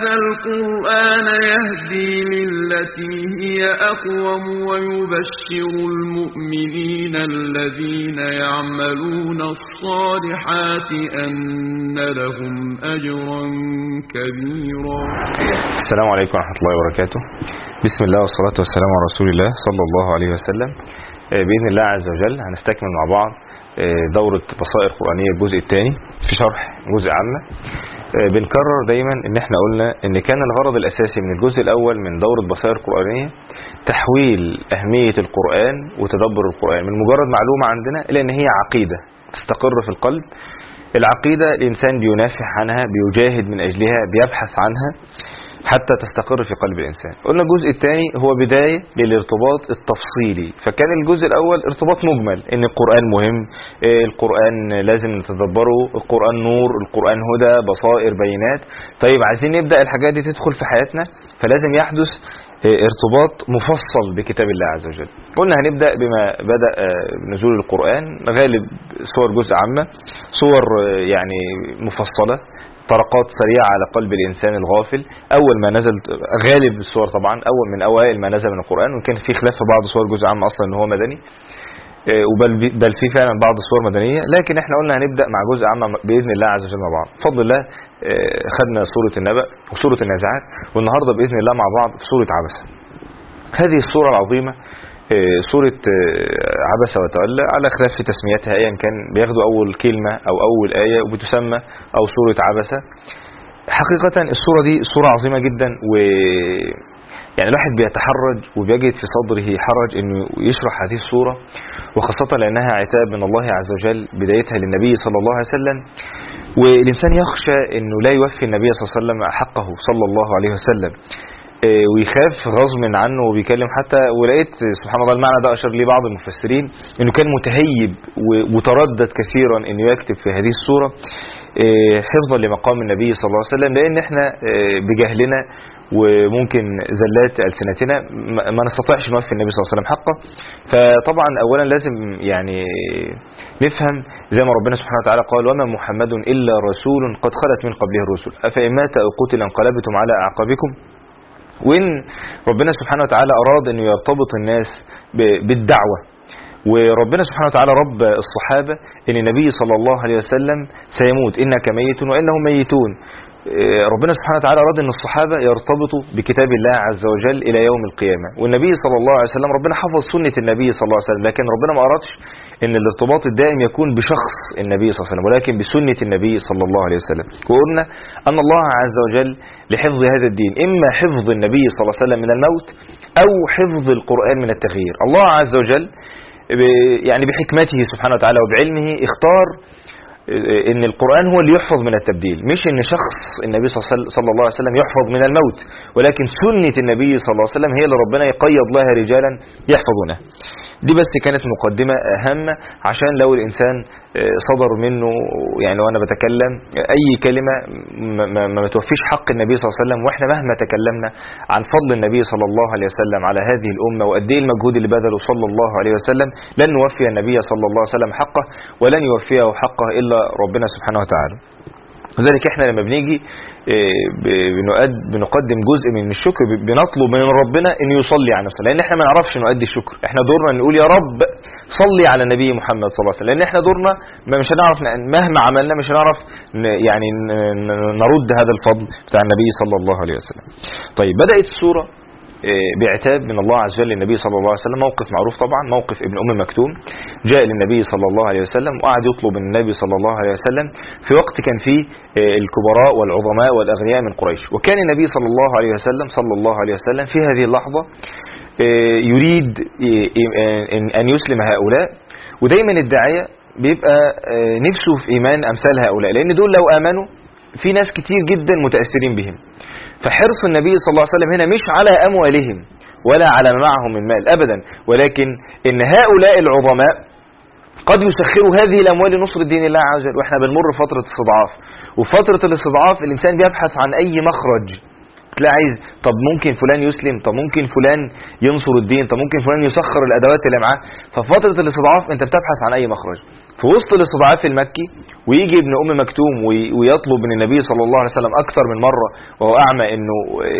هذا القرآن يهدي للتي هي أقوم ويبشر المؤمنين الذين يعملون الصالحات أن لهم أجرا كبيرا. السلام عليكم ورحمة الله وبركاته. بسم الله والصلاة والسلام على رسول الله صلى الله عليه وسلم. بإذن الله عز وجل هنستكمل مع بعض دورة بصائر قرآنية الجزء الثاني في شرح جزء عامة. بنكرر دايما ان احنا قلنا ان كان الغرض الاساسي من الجزء الاول من دورة بصائر قرآنية تحويل اهمية القرآن وتدبر القرآن من مجرد معلومة عندنا الى ان هي عقيدة تستقر في القلب. العقيدة الانسان بينافح عنها، بيجاهد من اجلها، بيبحث عنها حتى تستقر في قلب الإنسان. قلنا الجزء الثاني هو بداية للارتباط التفصيلي. فكان الجزء الأول ارتباط مجمل ان القرآن مهم، القرآن لازم نتدبره، القرآن نور، القرآن هدى، بصائر، بينات. طيب عايزين نبدأ الحاجات دي تدخل في حياتنا، فلازم يحدث ارتباط مفصل بكتاب الله عز وجل. قلنا هنبدأ بما بدأ نزول القرآن، غالب صور جزء عامة، صور يعني مفصلة، طرقات سريعة على قلب الإنسان الغافل. أول ما نزل غالب الصور طبعا من أوائل ما نزل من القرآن، وكان في خلاف في بعض صور جزء عام أصلا إن هو مدني، بل في فعلا بعض الصور مدنية. لكن احنا قلنا هنبدأ مع جزء عام بإذن الله عز وجل مع بعض. بفضل الله خدنا سورة النبأ وسورة النازعات، والنهاردة بإذن الله مع بعض في سورة عبسة. هذه السورة العظيمة سورة عبس وتولى، على خلاف في تسميتها، ايا كان بياخدوا اول كلمة او اول آية وبتسمى او سورة عبسة. حقيقة السورة دي سورة عظيمة جدا، و يعني الواحد بيتحرج وبيجد في صدره حرج انه يشرح هذه السورة، وخاصة لانها عتاب من الله عز وجل بدايتها للنبي صلى الله عليه وسلم، والانسان يخشى انه لا يوفي النبي صلى الله عليه وسلم حقه صلى الله عليه وسلم، ويخاف غصب عنه وبيكلم. حتى ولقيت سبحان الله المعنى ده أشار لي بعض المفسرين انه كان متهيب وتردد كثيرا انه يكتب في هذه السورة حفظا لمقام النبي صلى الله عليه وسلم، لان احنا بجهلنا وممكن زلات ألسنتنا ما نستطيعش نوفي النبي صلى الله عليه وسلم حقه. فطبعا اولا لازم يعني نفهم زي ما ربنا سبحانه وتعالى قال: وما محمد الا رسول قد خلت من قبله الرسل افإن مات او قتل انقلبتم على اعقابكم. وإن ربنا سبحانه وتعالى أراد أن يرتبط الناس بالدعوة، وربنا سبحانه وتعالى رب الصحابة أن النبي صلى الله عليه وسلم سيموت، إنك ميت وإنهم ميتون. ربنا سبحانه وتعالى أراد أن الصحابة يرتبطوا بكتاب الله عز وجل إلى يوم القيامة، والنبي صلى الله عليه وسلم ربنا حفظ سنة النبي صلى الله عليه وسلم، لكن ربنا ما أرادش ان الارتباط الدائم يكون بشخص النبي صلى الله عليه وسلم، ولكن بسنة النبي صلى الله عليه وسلم. وقلنا ان الله عز وجل لحفظ هذا الدين اما حفظ النبي صلى الله عليه وسلم من الموت او حفظ القرآن من التغيير. الله عز وجل يعني بحكمته سبحانه وتعالى وبعلمه اختار ان القرآن هو اللي يحفظ من التبديل، مش ان شخص النبي صلى الله عليه وسلم يحفظ من الموت، ولكن سنة النبي صلى الله عليه وسلم هي اللي ربنا يقيض لها رجالا يحفظونها. دي بس كانت مقدمة هامة عشان لو الإنسان صدر منه يعني وأنا بتكلم أي كلمة ما توفيش حق النبي صلى الله عليه وسلم، وإحنا مهما تكلمنا عن فضل النبي صلى الله عليه وسلم على هذه الأمة وقد ايه المجهود اللي بذله صلى الله عليه وسلم، لن نوفي النبي صلى الله عليه وسلم حقه، ولن يوفيه حقه إلا ربنا سبحانه وتعالى. لذلك احنا لما بنيجي بنقدم جزء من الشكر، بنطلب من ربنا ان يصلي على نفسه، لان احنا ما نعرفش نؤدي الشكر. احنا دورنا نقول يا رب صلي على النبي محمد صلى الله عليه وسلم، لان احنا دورنا مش هنعرف مهما عملنا مش هنعرف يعني نرد هذا الفضل بتاع النبي صلى الله عليه وسلم. طيب بدأت السورة بعتاب من الله عز وجل للنبي صلى الله عليه وسلم، موقف معروف طبعا، موقف ابن أم مكتوم. جاء للنبي صلى الله عليه وسلم وقعد يطلب من النبي صلى الله عليه وسلم في وقت كان فيه الكبراء والعظماء والأغنياء من قريش، وكان النبي صلى الله عليه وسلم في هذه اللحظة يريد أن يسلم هؤلاء. ودايما الداعية بيبقى نفسه في إيمان أمثال هؤلاء، لأن دول لو آمنوا في ناس كتير جدا متأثرين بهم. فحرص النبي صلى الله عليه وسلم هنا مش على أموالهم ولا على ما معهم من مال أبدا، ولكن إن هؤلاء العظماء قد يسخروا هذه الأموال لنصر دين الله عز وجل. وإحنا بنمر فترة استضعاف، وفترة الاستضعاف الإنسان بيبحث عن أي مخرج تلاقي عايز طب ممكن فلان يسلم، طب ممكن فلان ينصر الدين، طب ممكن فلان يسخر الادوات اللي معاه. ففتره الاستضعاف انت بتبحث عن اي مخرج. في وسط الاستضعاف المكي ويجي ابن ام مكتوم ويطلب من النبي صلى الله عليه وسلم اكثر من مره وهو اعمى انه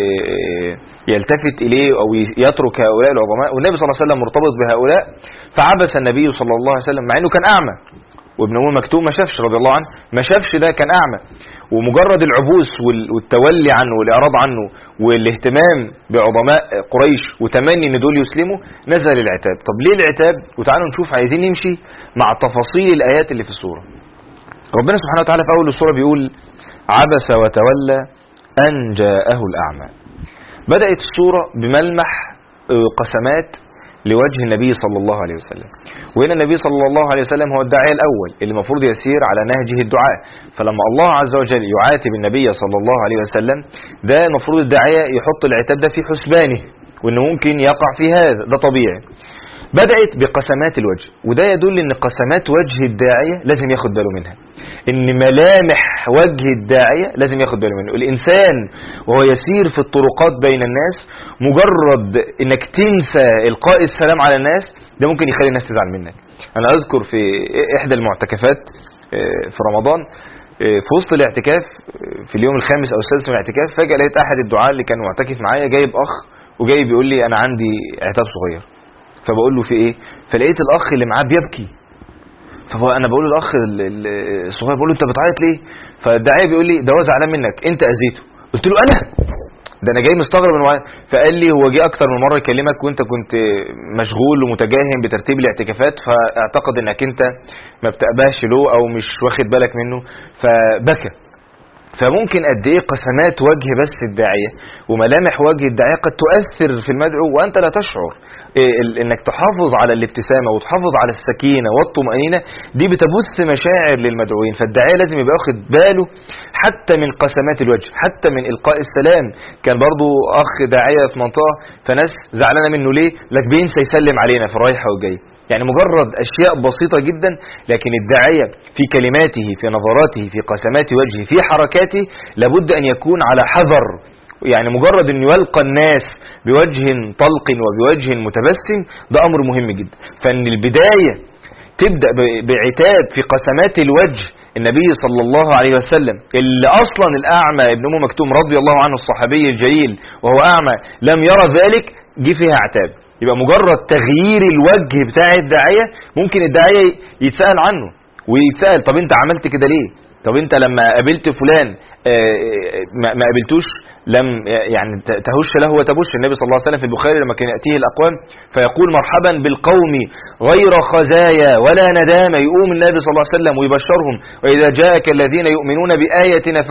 يلتفت اليه او يترك هؤلاء العظماء، والنبي صلى الله عليه وسلم مرتبط بهؤلاء، فعبس النبي صلى الله عليه وسلم مع انه كان اعمى. وابن ام مكتوم ما شافش رضي الله عنه، ما شافش ده، كان اعمى. ومجرد العبوس والتولي عنه والاعراض عنه والاهتمام بعظماء قريش وتمني ان دول يسلموا نزل العتاب. طب ليه العتاب؟ وتعالوا نشوف، عايزين نمشي مع تفاصيل الايات اللي في السوره. ربنا سبحانه وتعالى في اول السوره بيقول عبس وتولى ان جاءه الاعمى. بدات السوره بملمح قسمات لوجه النبي صلى الله عليه وسلم، وهنا النبي صلى الله عليه وسلم هو الداعية الأول اللي المفروض يسير على نهجه الدعاء. فلما الله عز وجل يعاتب النبي صلى الله عليه وسلم، ده المفروض الداعية يحط العتاب ده في حسبانه، وإنه ممكن يقع في هذا، ده طبيعي. بدأت بقسمات الوجه، وده يدل ان قسمات وجه الداعية لازم ياخد باله منها، ان ملامح وجه الداعية لازم ياخد باله منه. الانسان وهو يسير في الطرقات بين الناس مجرد انك تنسى القاء السلام على الناس ده ممكن يخلي الناس تزعل منك. انا اذكر في احدى المعتكفات في رمضان، في وسط الاعتكاف في اليوم الخامس او السادس من الاعتكاف، فجأة لقيت احد الدعاة اللي كان معتكف معايا جايب اخ وجاي بيقول لي انا عندي عتاب صغير. فبقول له في ايه؟ فلقيت الاخ اللي معاه بيبكي. فانا بقول للاخ الصغير بقول له انت بتعيط ليه؟ فالداعيه بيقول لي ده هو زعلان منك، انت اذيته. قلت له انا؟ ده انا جاي مستغرب من فقال لي هو جه اكتر من مره يكلمك وانت كنت مشغول ومتجاهل بترتيب الاعتكافات، فاعتقد انك انت ما بتقبهش له او مش واخد بالك منه فبكى. فممكن قد ايه قسمات وجه بس الداعيه وملامح وجه الداعيه قد تؤثر في المدعو وانت لا تشعر. انك تحافظ على الابتسامه وتحافظ على السكينه والطمانينه دي بتبث مشاعر للمدعوين. فالداعيه لازم يبقى واخد باله حتى من قسمات الوجه، حتى من القاء السلام. كان برضو اخ داعيه في منطقه فناس زعلانه منه ليه؟ لك بينسى يسلم علينا في الرايحه والجايه. يعني مجرد اشياء بسيطه جدا، لكن الداعيه في كلماته في نظراته في قسمات وجهه في حركاته لابد ان يكون على حذر. يعني مجرد انه يلقى الناس بوجه طلق وبوجه متبسم ده امر مهم جدا. فان البدايه تبدا بعتاب في قسمات الوجه النبي صلى الله عليه وسلم اللي اصلا الاعمى ابن ام مكتوم رضي الله عنه الصحابي الجليل وهو اعمى لم يرى ذلك، جه فيها عتاب. يبقى مجرد تغيير الوجه بتاع الداعيه ممكن الداعيه يتسال عنه ويتسال طب انت عملت كده ليه؟ طب انت لما قابلت فلان ما قابلتوش لم يعني تهش له وتبش. النبي صلى الله عليه وسلم في البخاري لما كان يأتيه الأقوام فيقول مرحبا بالقوم غير خزايا ولا ندامة، يقوم النبي صلى الله عليه وسلم ويبشرهم وإذا جاءك الذين يؤمنون بآياتنا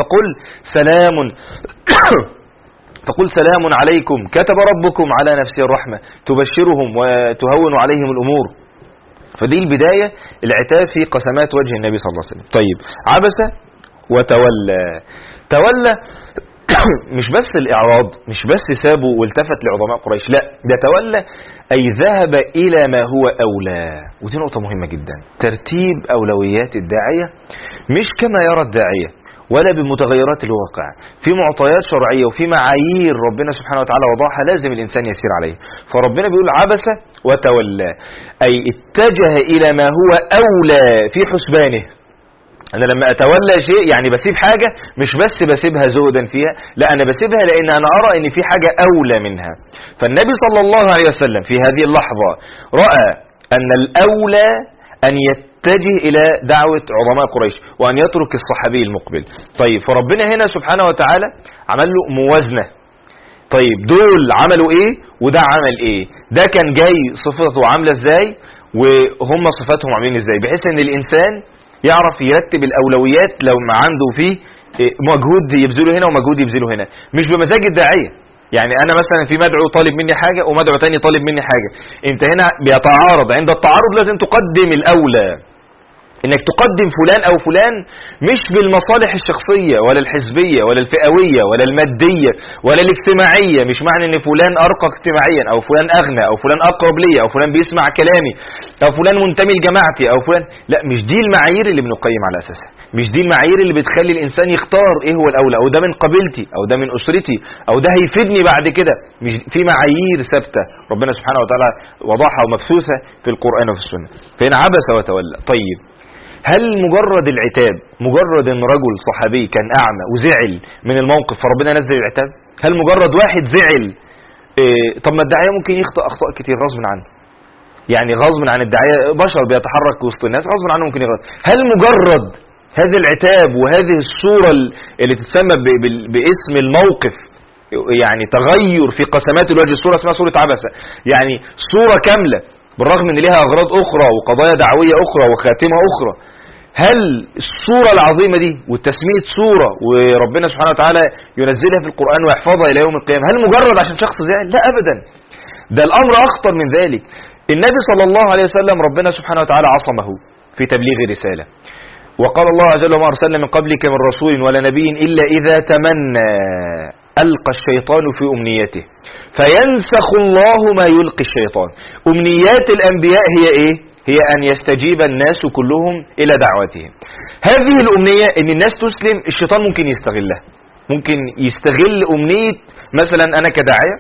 فقل سلام عليكم كتب ربكم على نفسه الرحمة، تبشرهم وتهون عليهم الأمور. فدي البداية العتاب في قسمات وجه النبي صلى الله عليه وسلم. طيب عبس وتولى. تولى مش بس الإعراض، مش بس سابه والتفت لعظماء قريش، لا ده تولى أي ذهب إلى ما هو أولى. ودي نقطة مهمة جدا، ترتيب أولويات الداعية مش كما يرى الداعية ولا بمتغيرات الواقع، في معطيات شرعية وفي معايير ربنا سبحانه وتعالى وضعها لازم الإنسان يسير عليه. فربنا بيقول عبس وتولى أي اتجه إلى ما هو أولى في حسبانه. أنا لما أتولى شيء يعني بسيب حاجة، مش بس بسيبها زهدا فيها، لا أنا بسيبها لأن أنا أرى أن في حاجة أولى منها. فالنبي صلى الله عليه وسلم في هذه اللحظة رأى أن الأولى أن يتجه إلى دعوة عظماء قريش وأن يترك الصحابي المقبل. طيب فربنا هنا سبحانه وتعالى عمل له موازنة. طيب دول عملوا إيه وده عمل إيه؟ ده كان جاي صفته عاملة إزاي وهم صفاتهم عاملين إزاي، بحيث أن الإنسان يعرف يرتب الأولويات لو ما عنده فيه مجهود يبذله هنا ومجهود يبذله هنا، مش بمزاج الداعية. يعني أنا مثلا في مدعو طالب مني حاجة ومدعو تاني طالب مني حاجة، أنت هنا بيتعارض، عند التعارض لازم تقدم الأولى. انك تقدم فلان او فلان مش بالمصالح الشخصية ولا الحزبية ولا الفئوية ولا المادية ولا الاجتماعية. مش معنى ان فلان ارقى اجتماعيا او فلان اغنى او فلان اقرب لي او فلان بيسمع كلامي او فلان منتمي لجماعتي او فلان، لا، مش دي المعايير اللي بنقيم على اساسها. مش دي المعايير اللي بتخلي الانسان يختار ايه هو الاولى، او ده من قبيلتي او ده من اسرتي او ده هيفيدني بعد كده. مش في معايير ثابتة ربنا سبحانه وتعالى وضعها ومبثوثة في القرآن وفي السنة. فإن عبس وتولى. طيب، هل مجرد العتاب، مجرد ان رجل صحابي كان اعمى وزعل من الموقف فربنا نزل العتاب؟ هل مجرد واحد زعل طب ما الداعية ممكن يخطئ اخطاء كتير غصب عنه، يعني غصب عن الداعية، بشر بيتحرك وسط الناس غصب عنه ممكن يغلط. هل مجرد هذا العتاب وهذه الصورة اللي تسمى باسم الموقف، يعني تغير في قسمات الوجه، الصورة اسمها صورة عبسة، يعني صورة كاملة بالرغم ان لها اغراض اخرى وقضايا دعوية اخرى وخاتمة اخرى، هل الصورة العظيمة دي والتسمية صورة وربنا سبحانه وتعالى ينزلها في القرآن ويحفظها الى يوم القيامة، هل مجرد عشان شخص زعل؟ لا ابدا، ده الامر اخطر من ذلك. النبي صلى الله عليه وسلم ربنا سبحانه وتعالى عصمه في تبليغ رسالة، وقال الله عز وجل: وما أرسلنا من قبلك من رسول ولا نبي إلا إذا تمنى ألقى الشيطان في أمنيته فينسخ الله ما يلقي الشيطان. أمنيات الأنبياء هي إيه؟ هي أن يستجيب الناس كلهم إلى دعوتهم. هذه الأمنية إن الناس تسلم، الشيطان ممكن يستغلها، ممكن يستغل أمنية مثلا أنا كداعية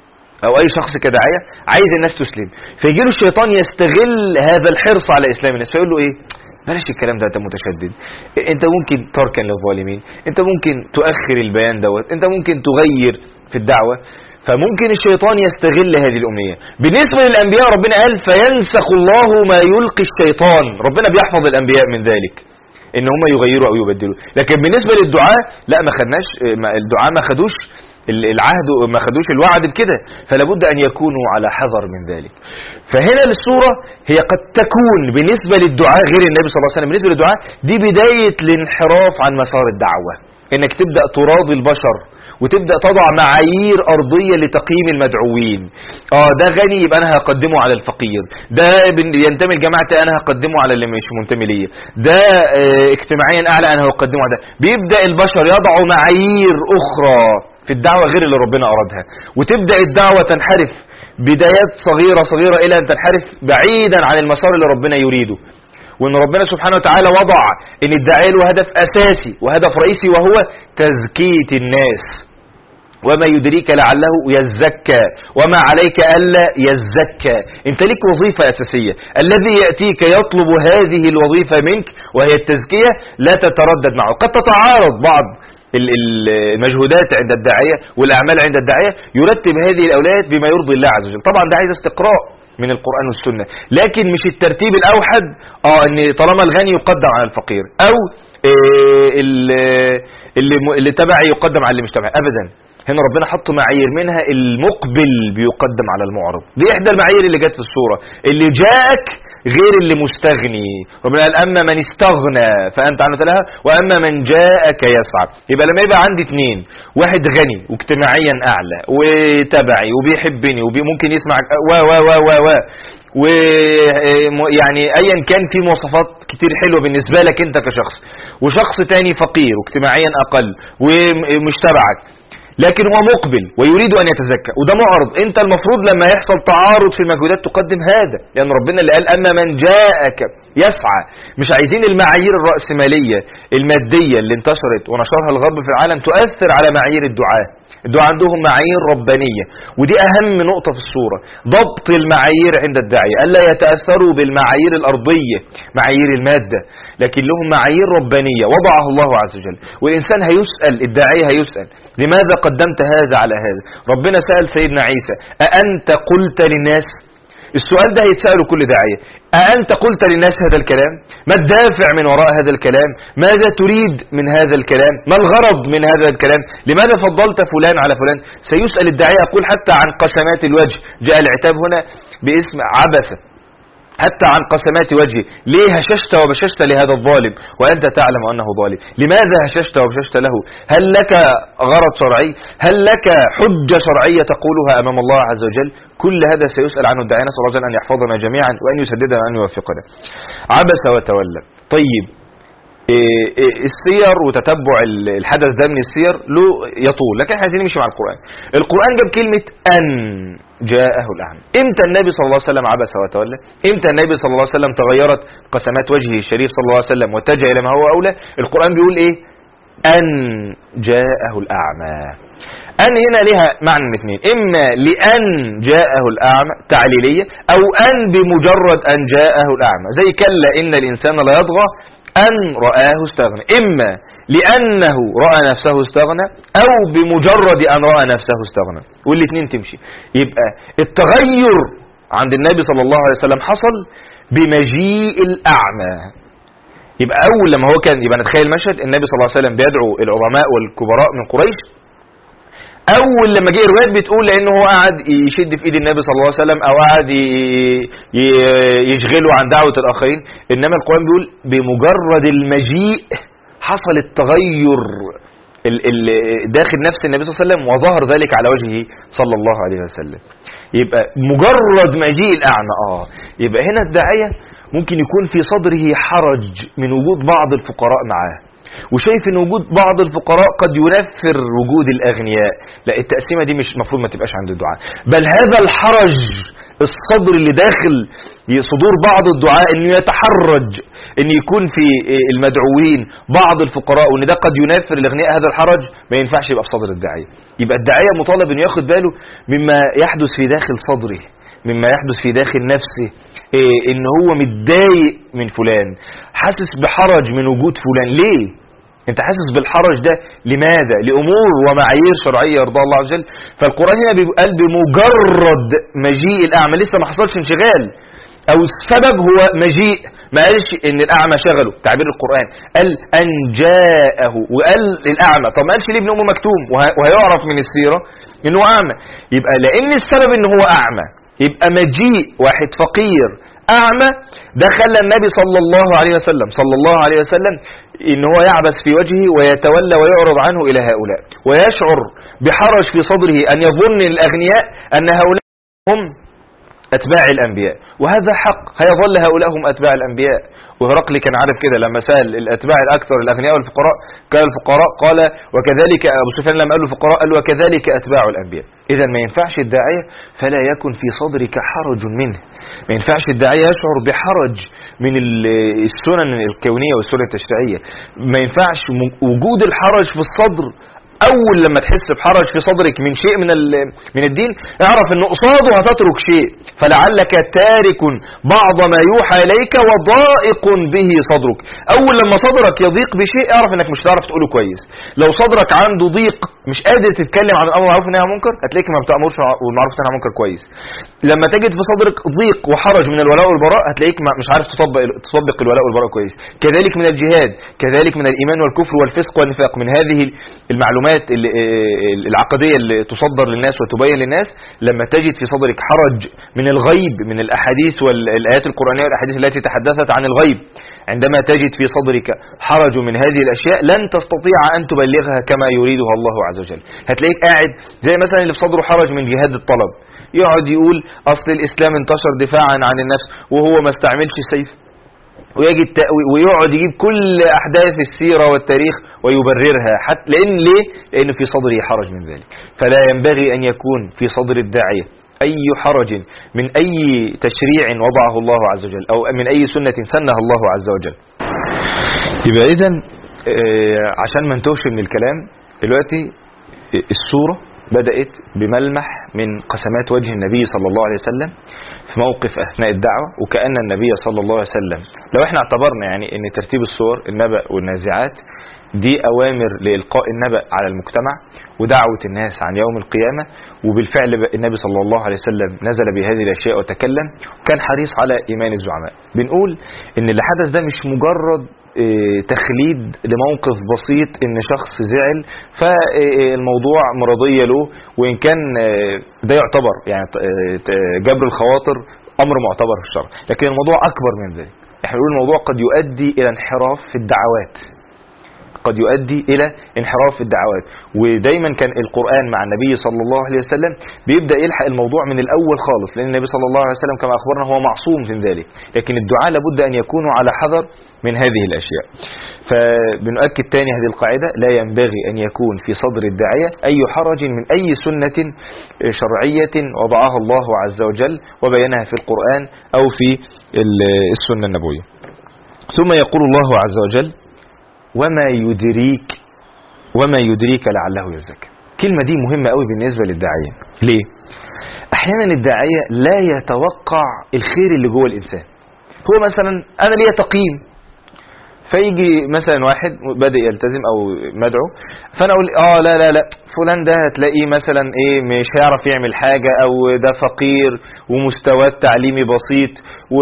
أو أي شخص كداعية عايز الناس تسلم، فيجي له الشيطان يستغل هذا الحرص على إسلام الناس، فيقول له إيه؟ بلاش الكلام ده، انت متشدد، انت ممكن تركن للظالمين، انت ممكن تؤخر البيان دوت، انت ممكن تغير في الدعوة. فممكن الشيطان يستغل هذه الأمنية. بالنسبة للأنبياء ربنا قال: فينسخ الله ما يلقي الشيطان، ربنا بيحفظ الأنبياء من ذلك ان هم يغيروا او يبدلوا. لكن بالنسبة للدعاء لا، ما خدناش الدعاء، ما خدوش العهد، ما خدوش الوعد بكده، فلا بد ان يكونوا على حذر من ذلك. فهنا الصورة هي قد تكون بالنسبة للدعاء غير النبي صلى الله عليه وسلم، بالنسبة للدعاء دي بداية الانحراف عن مسار الدعوة، انك تبدأ تراضي البشر وتبدأ تضع معايير أرضية لتقييم المدعوين. ده غني يبقى أنا هقدمه على الفقير، ده ينتمي لجماعتي أنا هقدمه على اللي مش منتمي ليه، ده اجتماعيا أعلى أنا هقدمه على ده. بيبدأ البشر يضعوا معايير أخرى في الدعوة غير اللي ربنا أرادها، وتبدأ الدعوة تنحرف بدايات صغيرة صغيرة إلى أن تنحرف بعيدا عن المسار اللي ربنا يريده. وأن ربنا سبحانه وتعالى وضع أن الداعية له هدف أساسي وهدف رئيسي، وهو تزكية الناس. وما يدريك لعله يزكى وما عليك ألا يزكى. انت لك وظيفة أساسية، الذي يأتيك يطلب هذه الوظيفة منك وهي التزكية لا تتردد معه. قد تتعارض بعض المجهودات عند الداعية والأعمال عند الداعية، يرتب هذه الأولويات بما يرضي الله عز وجل. طبعا ده عايز استقراء من القرآن والسنة، لكن مش الترتيب الأوحد ان طالما الغني يقدم على الفقير، أو اللي تبعي يقدم على اللي مش تبعي، أبدا. هنا ربنا حط معايير، منها المقبل بيقدم على المعرض، دي إحدى المعايير اللي جت في السورة. اللي جاءك غير اللي مستغني. ربنا قال: أما من استغنى فأنت عنه تلهى وأما من جاءك يسعى. يبقى لما يبقى عندي اتنين، واحد غني واجتماعيا أعلى وتبعي وبيحبني وممكن يسمع ويعني أيا كان في مواصفات كتير حلوة بالنسبة لك أنت كشخص، وشخص تاني فقير واجتماعيا أقل ومش تبعك، لكن هو مقبل ويريد أن يتزكى، وده معرض. انت المفروض لما يحصل تعارض في المجهودات تقدم هذا، لأن ربنا اللي قال: أما من جاءك يسعى. مش عايزين المعايير الرأسمالية المادية اللي انتشرت ونشرها الغرب في العالم تؤثر على معايير الدعاء. الدعاء عندهم معايير ربانية، ودي أهم نقطة في الصورة، ضبط المعايير عند الداعية، ألا يتأثروا بالمعايير الأرضية معايير المادة، لكن لهم معايير ربانية وضعه الله عز وجل. والإنسان هيسأل، الداعية هيسأل: لماذا قدمت هذا على هذا؟ ربنا سأل سيدنا عيسى: أأنت قلت للناس؟ السؤال ده هيتسأله كل داعية: أأنت قلت للناس هذا الكلام؟ ما الدافع من وراء هذا الكلام؟ ماذا تريد من هذا الكلام؟ ما الغرض من هذا الكلام؟ لماذا فضلت فلان على فلان؟ سيسأل الداعية. يقول حتى عن قسمات الوجه، جاء العتاب هنا باسم عبسة، حتى عن قسمات وجهه. ليه هششت وبششت لهذا الظالم وأنت تعلم أنه ظالم؟ لماذا هششت وبششت له؟ هل لك غرض شرعي؟ هل لك حجة شرعية تقولها أمام الله عز وجل؟ كل هذا سيسأل عنه الداعية. نسأل الله أن يحفظنا جميعا وأن يسددنا وأن يوفقنا. عبس وتولى. طيب السير وتتبع الحدث ده من السير له يطول، لكن احنا عايزين نمشي مع القرآن جاب كلمة أن جاءه الأعمى. امتى النبي صلى الله عليه وسلم عبس وتولى؟ امتى النبي صلى الله عليه وسلم تغيرت قسمات وجهه الشريف صلى الله عليه وسلم واتجه إلى ما هو أولى؟ القرآن بيقول إيه؟ أن جاءه الأعمى. أن هنا لها معنى من اثنين، إما لأن جاءه الأعمى تعليلية، أو أن بمجرد أن جاءه الأعمى، زي كلا إن الإنسان لا يطغى أن رآه استغنى، إما لأنه رأى نفسه استغنى أو بمجرد أن رأى نفسه استغنى، والاثنين تمشي. يبقى التغير عند النبي صلى الله عليه وسلم حصل بمجيء الأعمى. يبقى أول لما هو كان، يبقى نتخيل المشهد، النبي صلى الله عليه وسلم بيدعو العظماء والكبراء من قريش. اول لما جه الروايات بتقول لانه هو قاعد يشد في ايد النبي صلى الله عليه وسلم او قاعد يشغله عن دعوة الاخرين، انما القرآن بيقول بمجرد المجيء حصل التغير داخل نفس النبي صلى الله عليه وسلم وظهر ذلك على وجهه صلى الله عليه وسلم. يبقى مجرد مجيء الاعمى يبقى هنا الداعية ممكن يكون في صدره حرج من وجود بعض الفقراء معاه، وشايف ان وجود بعض الفقراء قد ينفر وجود الاغنياء. لا، التقسيمه دي مش مفروض ما تبقاش عند الدعاء، بل هذا الحرج الصدر اللي داخل صدور بعض الدعاء انه يتحرج ان يكون في المدعوين بعض الفقراء وان ده قد ينفر الاغنياء، هذا الحرج ما ينفعش يبقى في صدر الداعيه. يبقى الداعيه مطالب انه ياخد باله مما يحدث في داخل صدره، مما يحدث في داخل نفسه، ان هو متضايق من فلان، حاسس بحرج من وجود فلان. ليه انت حاسس بالحرج ده؟ لماذا؟ لامور ومعايير شرعيه يرضى الله عز وجل. فالقرآن هنا بيقول بمجرد مجيء الاعمى، لسه ما حصلش انشغال، او السبب هو مجيء، ما قالش ان الاعمى شغله، تعبير القرآن قال ان جاءه، وقال الاعمى. طب ما قالش ليه ابن ام مكتوم وهيعرف من السيره انه اعمى؟ يبقى لان السبب ان هو اعمى، يبقى مجيء واحد فقير اعمى ده خلى النبي صلى الله عليه وسلم ان هو يعبس في وجهه ويتولى ويعرض عنه الى هؤلاء، ويشعر بحرج في صدره ان يظن الاغنياء ان هؤلاء هم اتباع الانبياء، وهذا حق، هيظل هؤلاء هم اتباع الانبياء. وهرقل كان عارف كده لما سأل الاتباع الاكثر الاغنياء والفقراء، قال الفقراء، قال وكذلك. ابو سفيان لما قال له الفقراء قال وكذلك اتباع الانبياء. اذا ما ينفعش الداعيه فلا يكن في صدرك حرج منه، ما ينفعش الداعيه يشعر بحرج من السنن الكونيه والسنن التشريعيه، ما ينفعش وجود الحرج في الصدر. اول لما تحس بحرج في صدرك من شيء من الدين، اعرف ان قصاده هتترك شيء، فلعلك تارك بعض ما يوحى اليك وضائق به صدرك. اول لما صدرك يضيق بشيء اعرف انك مش هتعرف تقوله كويس. لو صدرك عنده ضيق مش قادر تتكلم عن الامر المعروف والنهي عن المنكر، هتلاقيك ما بتأمرش والمعروف والنهي عن المنكر كويس. لما تجد في صدرك ضيق وحرج من الولاء والبراء، هتلاقيك مش عارف تطبق الولاء والبراء كويس. كذلك من الجهاد، كذلك من الايمان والكفر والفسق والنفاق، من هذه المعلومات العقدية اللي تصدر للناس وتبين للناس. لما تجد في صدرك حرج من الغيب، من الأحاديث والآيات القرآنية والأحاديث التي تحدثت عن الغيب، عندما تجد في صدرك حرج من هذه الأشياء لن تستطيع أن تبلغها كما يريدها الله عز وجل. هتلاقيك قاعد زي مثلا اللي في صدره حرج من جهاد الطلب، يقعد يقول أصل الإسلام انتشر دفاعا عن النفس وهو ما استعملش سيف، ويجي ويقعد يجيب كل أحداث السيرة والتاريخ ويبررها، حتى لأن في صدره حرج من ذلك. فلا ينبغي أن يكون في صدر الداعية أي حرج من أي تشريع وضعه الله عز وجل أو من أي سنة سنها الله عز وجل. يبقى إذن عشان ما نتوهش من الكلام، دلوقتي السورة بدأت بملمح من قسمات وجه النبي صلى الله عليه وسلم في موقف أثناء الدعوة، وكأن النبي صلى الله عليه وسلم، لو احنا اعتبرنا يعني ان ترتيب السور النبأ والنازعات دي أوامر لإلقاء النبأ على المجتمع ودعوة الناس عن يوم القيامة، وبالفعل النبي صلى الله عليه وسلم نزل بهذه الأشياء وتكلم، وكان حريص على إيمان الزعماء. بنقول ان اللي حدث ده مش مجرد تخليد لموقف بسيط ان شخص زعل فالموضوع مرضية له، وإن كان ده يعتبر يعني جبر الخواطر أمر معتبر في الشرع، لكن الموضوع أكبر من ذلك. احنا بنقول الموضوع قد يؤدي إلى انحراف في الدعوات، قد يؤدي إلى انحراف الدعوات. ودايما كان القرآن مع النبي صلى الله عليه وسلم بيبدأ يلحق الموضوع من الأول خالص، لأن النبي صلى الله عليه وسلم كما أخبرنا هو معصوم من ذلك، لكن الدعاء لابد أن يكونوا على حذر من هذه الأشياء. فبنؤكد تاني هذه القاعدة: لا ينبغي أن يكون في صدر الداعية أي حرج من أي سنة شرعية وضعها الله عز وجل وبينها في القرآن أو في السنة النبوية. ثم يقول الله عز وجل: وما يدريك لعله يزكى. الكلمة دي مهمة قوي بالنسبة للداعية. ليه؟ أحيانا الداعية لا يتوقع الخير اللي جوه الإنسان. هو مثلا أنا ليا تقييم، فيجي مثلا واحد بدأ يلتزم أو مدعو، فأنا أقول لا لا لا فلان ده هتلاقيه مثلا مش هيعرف يعمل حاجة، أو ده فقير ومستواه التعليمي بسيط،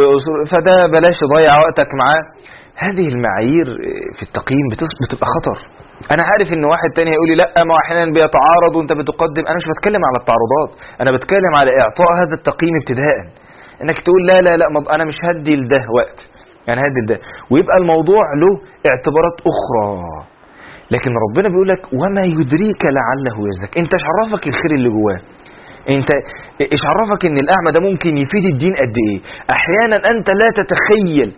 فده بلاش ضيع وقتك معاه. هذه المعايير في التقييم بتبقى خطر. انا عارف ان واحد تاني هيقول لي لا، ما احيانا بيتعارض وانت بتقدم. انا مش بتكلم على التعارضات، انا بتكلم على اعطاء هذا التقييم ابتداء، انك تقول لا لا لا انا مش هدي لده وقت، يعني هدي لده، ويبقى الموضوع له اعتبارات اخرى. لكن ربنا بيقول لك: وما يدريك لعله يزكى. انت ايش عرفك الخير اللي جواه؟ انت ايش عرفك ان الاعمى ده ممكن يفيد الدين قد ايه؟ احيانا انت لا تتخيل،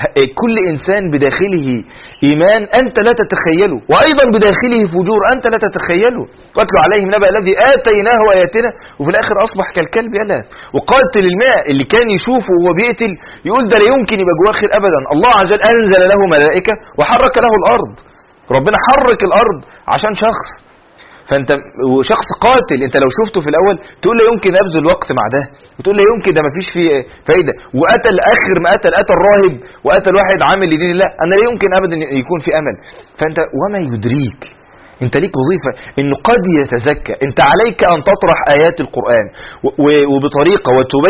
كل انسان بداخله ايمان انت لا تتخيله، وايضا بداخله فجور انت لا تتخيله. واتلو عليهم نبأ الذي اتيناه اياتنا وفي الاخر اصبح كالكلب يلهث. وقاتل الماء اللي كان يشوفه وهو بيقتل يقول ده لا يمكن يبقى جواه خير ابدا. الله عز وجل انزل له ملائكه وحرك له الارض. ربنا حرك الارض عشان شخص. فانت شخص قاتل، انت لو شفته في الاول تقول لا يمكن ابذل وقت مع ده، وتقول لا يمكن ده مفيش فيه فايده، وقتل اخر ما قتل راهب، وقتل واحد عامل لدين الله، انا لا يمكن ابدا يكون في امل. فانت وما يدريك، انت ليك وظيفه انه قد يتزكى. انت عليك ان تطرح ايات القران وبطريقه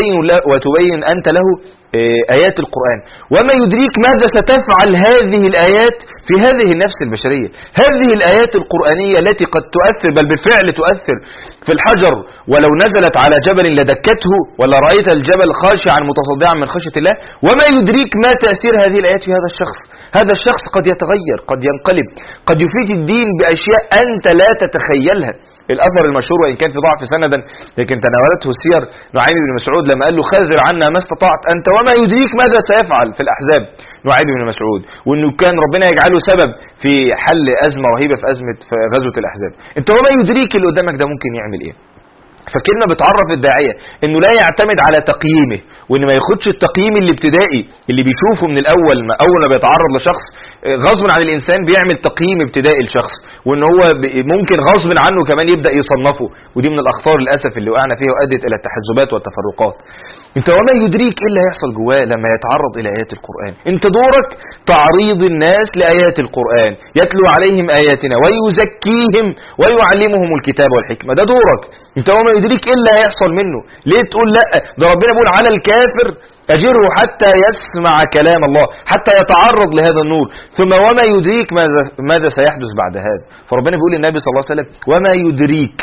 وتبين انت له ايات القران. وما يدريك ماذا ستفعل هذه الايات في هذه النفس البشريه. هذه الايات القرانيه التي قد تؤثر، بل بالفعل تؤثر في الحجر، ولو نزلت على جبل لدكته، ولا رايت الجبل خاشعا متصدعا من خشيه الله. وما يدريك ما تاثير هذه الايات في هذا الشخص. هذا الشخص قد يتغير، قد ينقلب، قد يفيد الدين باشياء انت لا تتخيلها. الاثر المشهور وان كان في ضعف سندا لكن تناولته سير نعيم بن مسعود لما قال له: خاذل عنا ما استطعت انت وما يدريك ماذا سيفعل في الاحزاب نعيم بن مسعود، وانه كان ربنا يجعله سبب في حل ازمه رهيبه في غزوه الاحزاب. انت وما يدريك اللي قدامك ده ممكن يعمل ايه. فكلمة بتعرف الداعية انه لا يعتمد على تقييمه، وان ما ياخدش التقييم الابتدائي اللي بيشوفه من اول ما بيتعرض لشخص. غصب عن الانسان بيعمل تقييم ابتدائي لشخص، وان هو ممكن غصب عنه كمان يبدأ يصنفه، ودي من الاخطار للاسف اللي وقعنا فيها وادت الى التحزبات والتفرقات. انت وما يدريك ايه اللي هيحصل جواه لما يتعرض الى ايات القرآن. انت دورك تعريض الناس لايات القرآن، يتلو عليهم اياتنا ويزكيهم ويعلمهم الكتاب والحكمة. ده دورك. انت وما يدريك ايه اللي هيحصل منه. ليه تقول لا؟ ده ربنا بيقول على الكافر اجره حتى يسمع كلام الله، حتى يتعرض لهذا النور. ثم وما يدريك ماذا سيحدث بعد هذا. فربنا بيقول للنبي صلى الله عليه وسلم: وما يدريك.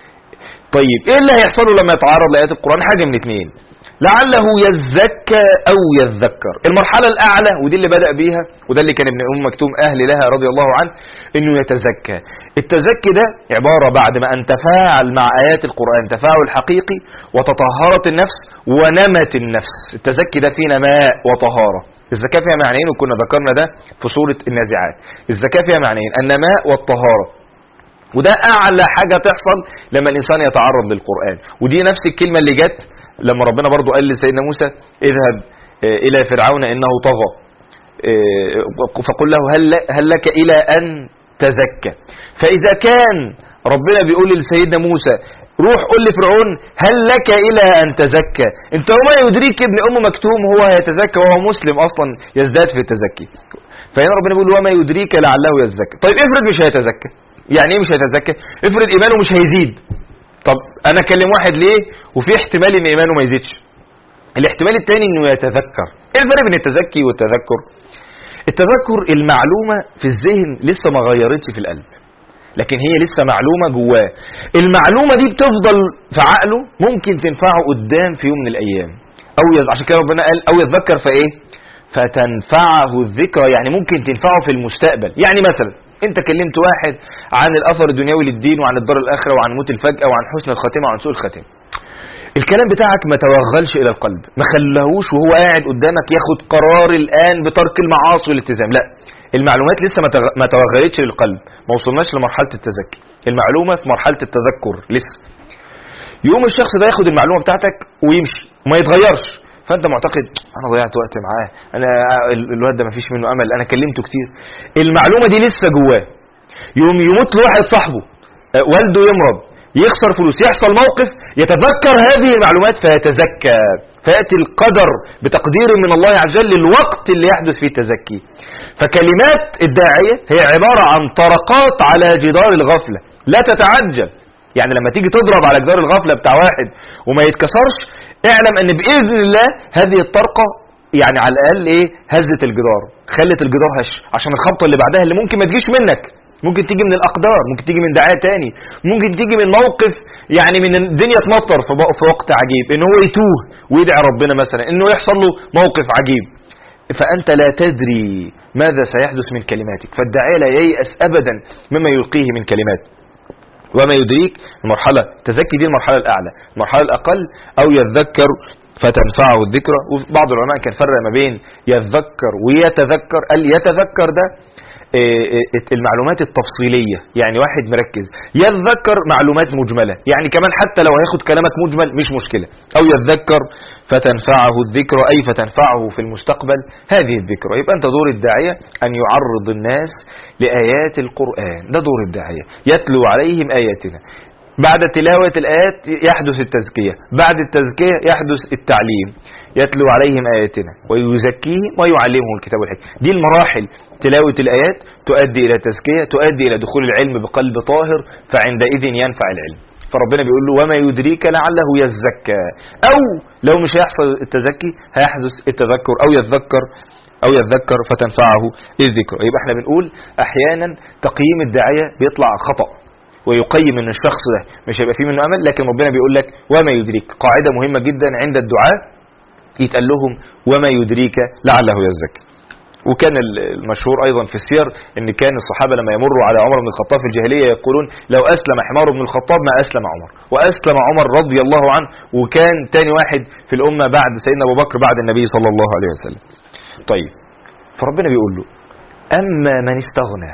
طيب ايه اللي هيحصل له لما يتعرض لايات القرآن؟ حاجة من اتنين: لعله يزكى او يذكر. المرحلة الاعلى ودي اللي بدأ بيها، وده اللي كان ابن ام مكتوم اهل لها رضي الله عنه، انه يتزكى. التزكي ده عبارة بعد ما ان تفاعل مع ايات القرآن تفاعل حقيقي، وتطهرت النفس ونمت النفس. التزكي ده فيه نماء وطهارة. الزكاة فيها معنيين، وكنا ذكرنا ده في سورة النازعات. الزكاة فيها معنيين: النماء والطهارة. وده اعلى حاجة تحصل لما الانسان يتعرض للقرآن. ودي نفس الكلمة اللي جت لما ربنا برضو قال لسيدنا موسى: اذهب الى فرعون انه طغى فقل له هل لك الى ان تزكى. فاذا كان ربنا بيقول لسيدنا موسى: روح قل لفرعون هل لك الى ان تزكى، انت وما يدريك ابن ام مكتوم هو هيتزكى وهو مسلم اصلا يزداد في التزكي. فهنا ربنا بيقول: وما يدريك لعله يزكى. طيب افرض مش هيتزكى. يعني ايه مش هيتزكى؟ افرض ايمانه مش هيزيد. طب انا اكلم واحد ليه وفي احتمال ان ايمانه ما يزيدش؟ الاحتمال الثاني انه يتذكر. ايه الفرق بين التزكي والتذكر؟ التذكر المعلومة في الذهن لسه ما غيرتش في القلب، لكن هي لسه معلومة جواه. المعلومة دي بتفضل في عقله، ممكن تنفعه قدام في يوم من الايام، عشان كده ربنا قال: او يتذكر فايه؟ فتنفعه الذكرى. يعني ممكن تنفعه في المستقبل. يعني مثلا انت كلمت واحد عن الاثر الدنيوي للدين وعن الدار الاخره وعن موت الفجأة وعن حسن الخاتمه وعن سوء الخاتمه. الكلام بتاعك ما توغلش الى القلب، ما خلاهوش وهو قاعد قدامك ياخد قرار الان بترك المعاصي والالتزام، لا، المعلومات لسه ما توغلتش للقلب، ما وصلناش لمرحله التزكي، المعلومه في مرحله التذكر لسه. يوم الشخص ده ياخد المعلومه بتاعتك ويمشي وما يتغيرش، فانت معتقد انا ضيعت وقت معاه، انا الواد ده ما فيش منه امل، انا كلمته كتير. المعلومه دي لسه جواه. يوم يموت له واحد صاحبه، والده يمرض، يخسر فلوس، يحصل موقف، يتذكر هذه المعلومات فيتزكى، فيأتي القدر بتقدير من الله عز وجل للوقت اللي يحدث فيه التزكي. فكلمات الداعية هي عبارة عن طرقات على جدار الغفلة، لا تتعجب. يعني لما تيجي تضرب على جدار الغفلة بتاع واحد وما يتكسرش، اعلم ان بإذن الله هذه الطرقة يعني على الأقل هزت الجدار، خلت الجدار هش، عشان الخبطة اللي بعدها اللي ممكن ما تجيش منك، ممكن تيجي من الأقدار، ممكن تيجي من دعاية تاني، ممكن تيجي من موقف يعني من الدنيا تمطر في وقت عجيب، ان هو يتوه ويدعي ربنا مثلا، انه يحصل له موقف عجيب. فأنت لا تدري ماذا سيحدث من كلماتك، فالداعية لا ييأس أبدا مما يلقيه من كلمات. وما يدريك المرحلة التزكي دي المرحلة الأعلى، المرحلة الأقل أو يذكر فتنفعه الذكرى. وبعض العلماء كان فرق ما بين يذكر ويتذكر. يتذكر ده المعلومات التفصيلية، يعني واحد مركز. يتذكر معلومات مجملة، يعني كمان حتى لو هياخد كلامك مجمل مش مشكلة. أو يتذكر فتنفعه الذكرى، أي فتنفعه في المستقبل هذه الذكرى. يبقى أنت دور الداعية أن يعرض الناس لآيات القرآن، ده دور الداعية، يتلو عليهم آياتنا. بعد تلاوة الآيات يحدث التزكية، بعد التزكية يحدث التعليم، يتلو عليهم آياتنا ويزكيهم ويعلمهم الكتاب والحكمة. دي المراحل. تلاوة الآيات تؤدي إلى تزكية، تؤدي إلى دخول العلم بقلب طاهر، فعندئذ ينفع العلم. فربنا بيقول له وما يدريك لعله يزكى، أو لو مش هيحصل التزكي هيحدث التذكر، أو يذكر فتنفعه الذكر. يبقى احنا بنقول أحيانا تقييم الداعية بيطلع خطأ، ويقيم ان الشخص ده مش هيبقى فيه منه امل، لكن ربنا بيقول لك وما يدريك. قاعدة مهمة جدا عند الدعاء، يتقال لهم وما يدريك لعله يزكى. وكان المشهور ايضا في السير ان كان الصحابة لما يمروا على عمر بن الخطاب في الجاهلية يقولون لو اسلم حمار بن الخطاب ما اسلم عمر، واسلم عمر رضي الله عنه، وكان تاني واحد في الامة بعد سيدنا ابو بكر بعد النبي صلى الله عليه وسلم. طيب، فربنا بيقول له اما من استغنى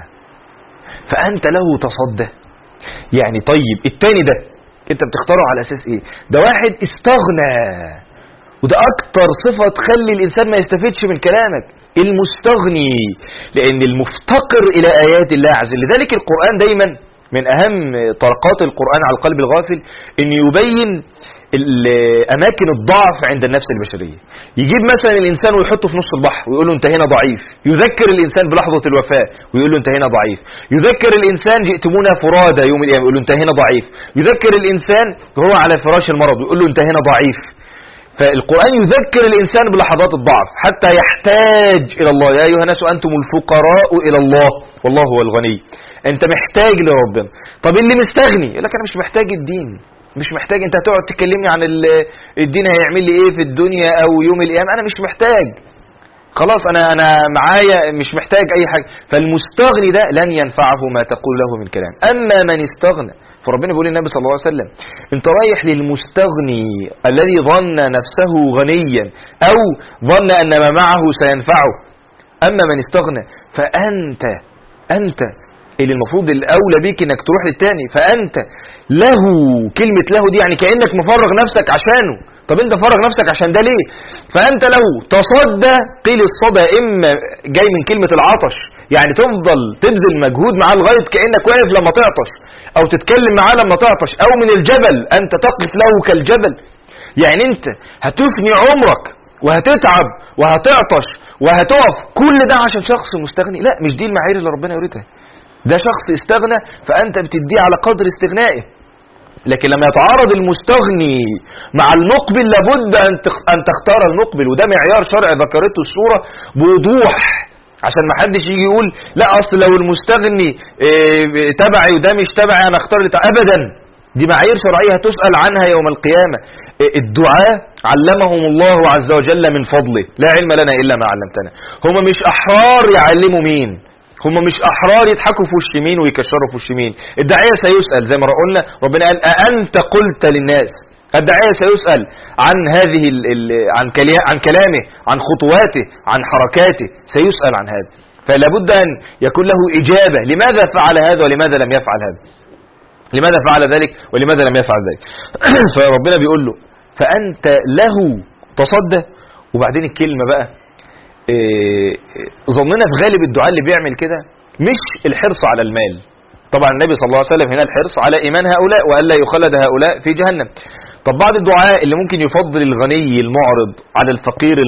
فانت له تصدى. يعني طيب التاني ده انت بتختاره على اساس ايه؟ ده واحد استغنى، وده اكتر صفة تخلي الانسان ما يستفيدش من كلامك، المستغني، لان المفتقر الى ايات الله عز وجل. لذلك القرآن دايما من اهم طرقات القرآن على القلب الغافل ان يبين اماكن الضعف عند النفس البشرية. يجيب مثلا الانسان ويحطه في نص البحر ويقول له انت هنا ضعيف، يذكر الانسان بلحظة الوفاة ويقول له انت هنا ضعيف، يذكر الانسان جئتمونا فرادى يوم القيامة يقول له انت هنا ضعيف، يذكر الانسان وهو على فراش المرض ويقول له انت هنا ضعيف. فالقرآن يذكر الانسان بلحظات الضعف حتى يحتاج الى الله. يا ايها الناس انتم الفقراء الى الله والله هو الغني. انت محتاج لربنا. طب اللي مستغني يقول لك انا مش محتاج الدين، مش محتاج، انت هتقعد تكلمني عن الدين هيعمل لي ايه في الدنيا او يوم القيامه، انا مش محتاج، خلاص انا معايا، مش محتاج اي حاجه. فالمستغني ده لن ينفعه ما تقول له من كلام. اما من استغنى، فربنا بيقول للنبي صلى الله عليه وسلم انت رايح للمستغني الذي ظن نفسه غنيا او ظن ان ما معه سينفعه. اما من استغنى فانت اللي المفروض الاولى بيك انك تروح للتاني، فانت له. كلمة له دي يعني كأنك مفرغ نفسك عشانه. طب انت فرغ نفسك عشان ده ليه؟ فانت له تصدى. قيل الصدى اما جاي من كلمة العطش، يعني تفضل تبذل مجهود معاه لغاية كأنك واقف لما تعطش، او تتكلم معاه لما تعطش، او من الجبل انت تقف له كالجبل. يعني انت هتفني عمرك وهتتعب وهتعطش وهتقف كل ده عشان شخص مستغني؟ لا، مش دي المعايير اللي ربنا يريدها. ده شخص استغنى فانت بتديه على قدر استغنائه. لكن لما يتعارض المستغني مع المقبل لابد أن تختار المقبل، وده معيار شرع ذكرته السورة بوضوح عشان ما حدش يجي يقول لا أصل لو المستغني تبعي وده مش تبعي أنا اختار أبدا. دي معايير شرعية هتسأل عنها يوم القيامة. الدعاء علمهم الله عز وجل من فضله، لا علم لنا إلا ما علمتنا. هم مش أحرار يعلموا مين، هم مش احرار يضحكوا في وش يمين ويكشروا في وش يمين. الداعيه سيسال زي ما قلنا، ربنا قال أأنت قلت للناس. الداعيه سيسال عن هذه عن كلامه، عن خطواته، عن حركاته، سيسال عن هذا. فلا بد ان يكون له اجابه، لماذا فعل هذا ولماذا لم يفعل هذا، لماذا فعل ذلك ولماذا لم يفعل ذلك. فربنا بيقول له فانت له تصدى. وبعدين الكلمه بقى ظننا في غالب الدعاء اللي بيعمل كده مش الحرص على المال. طبعا النبي صلى الله عليه وسلم هنا الحرص على ايمان هؤلاء والا يخلد هؤلاء في جهنم. طب بعض الدعاء اللي ممكن يفضل الغني المعرض على الفقير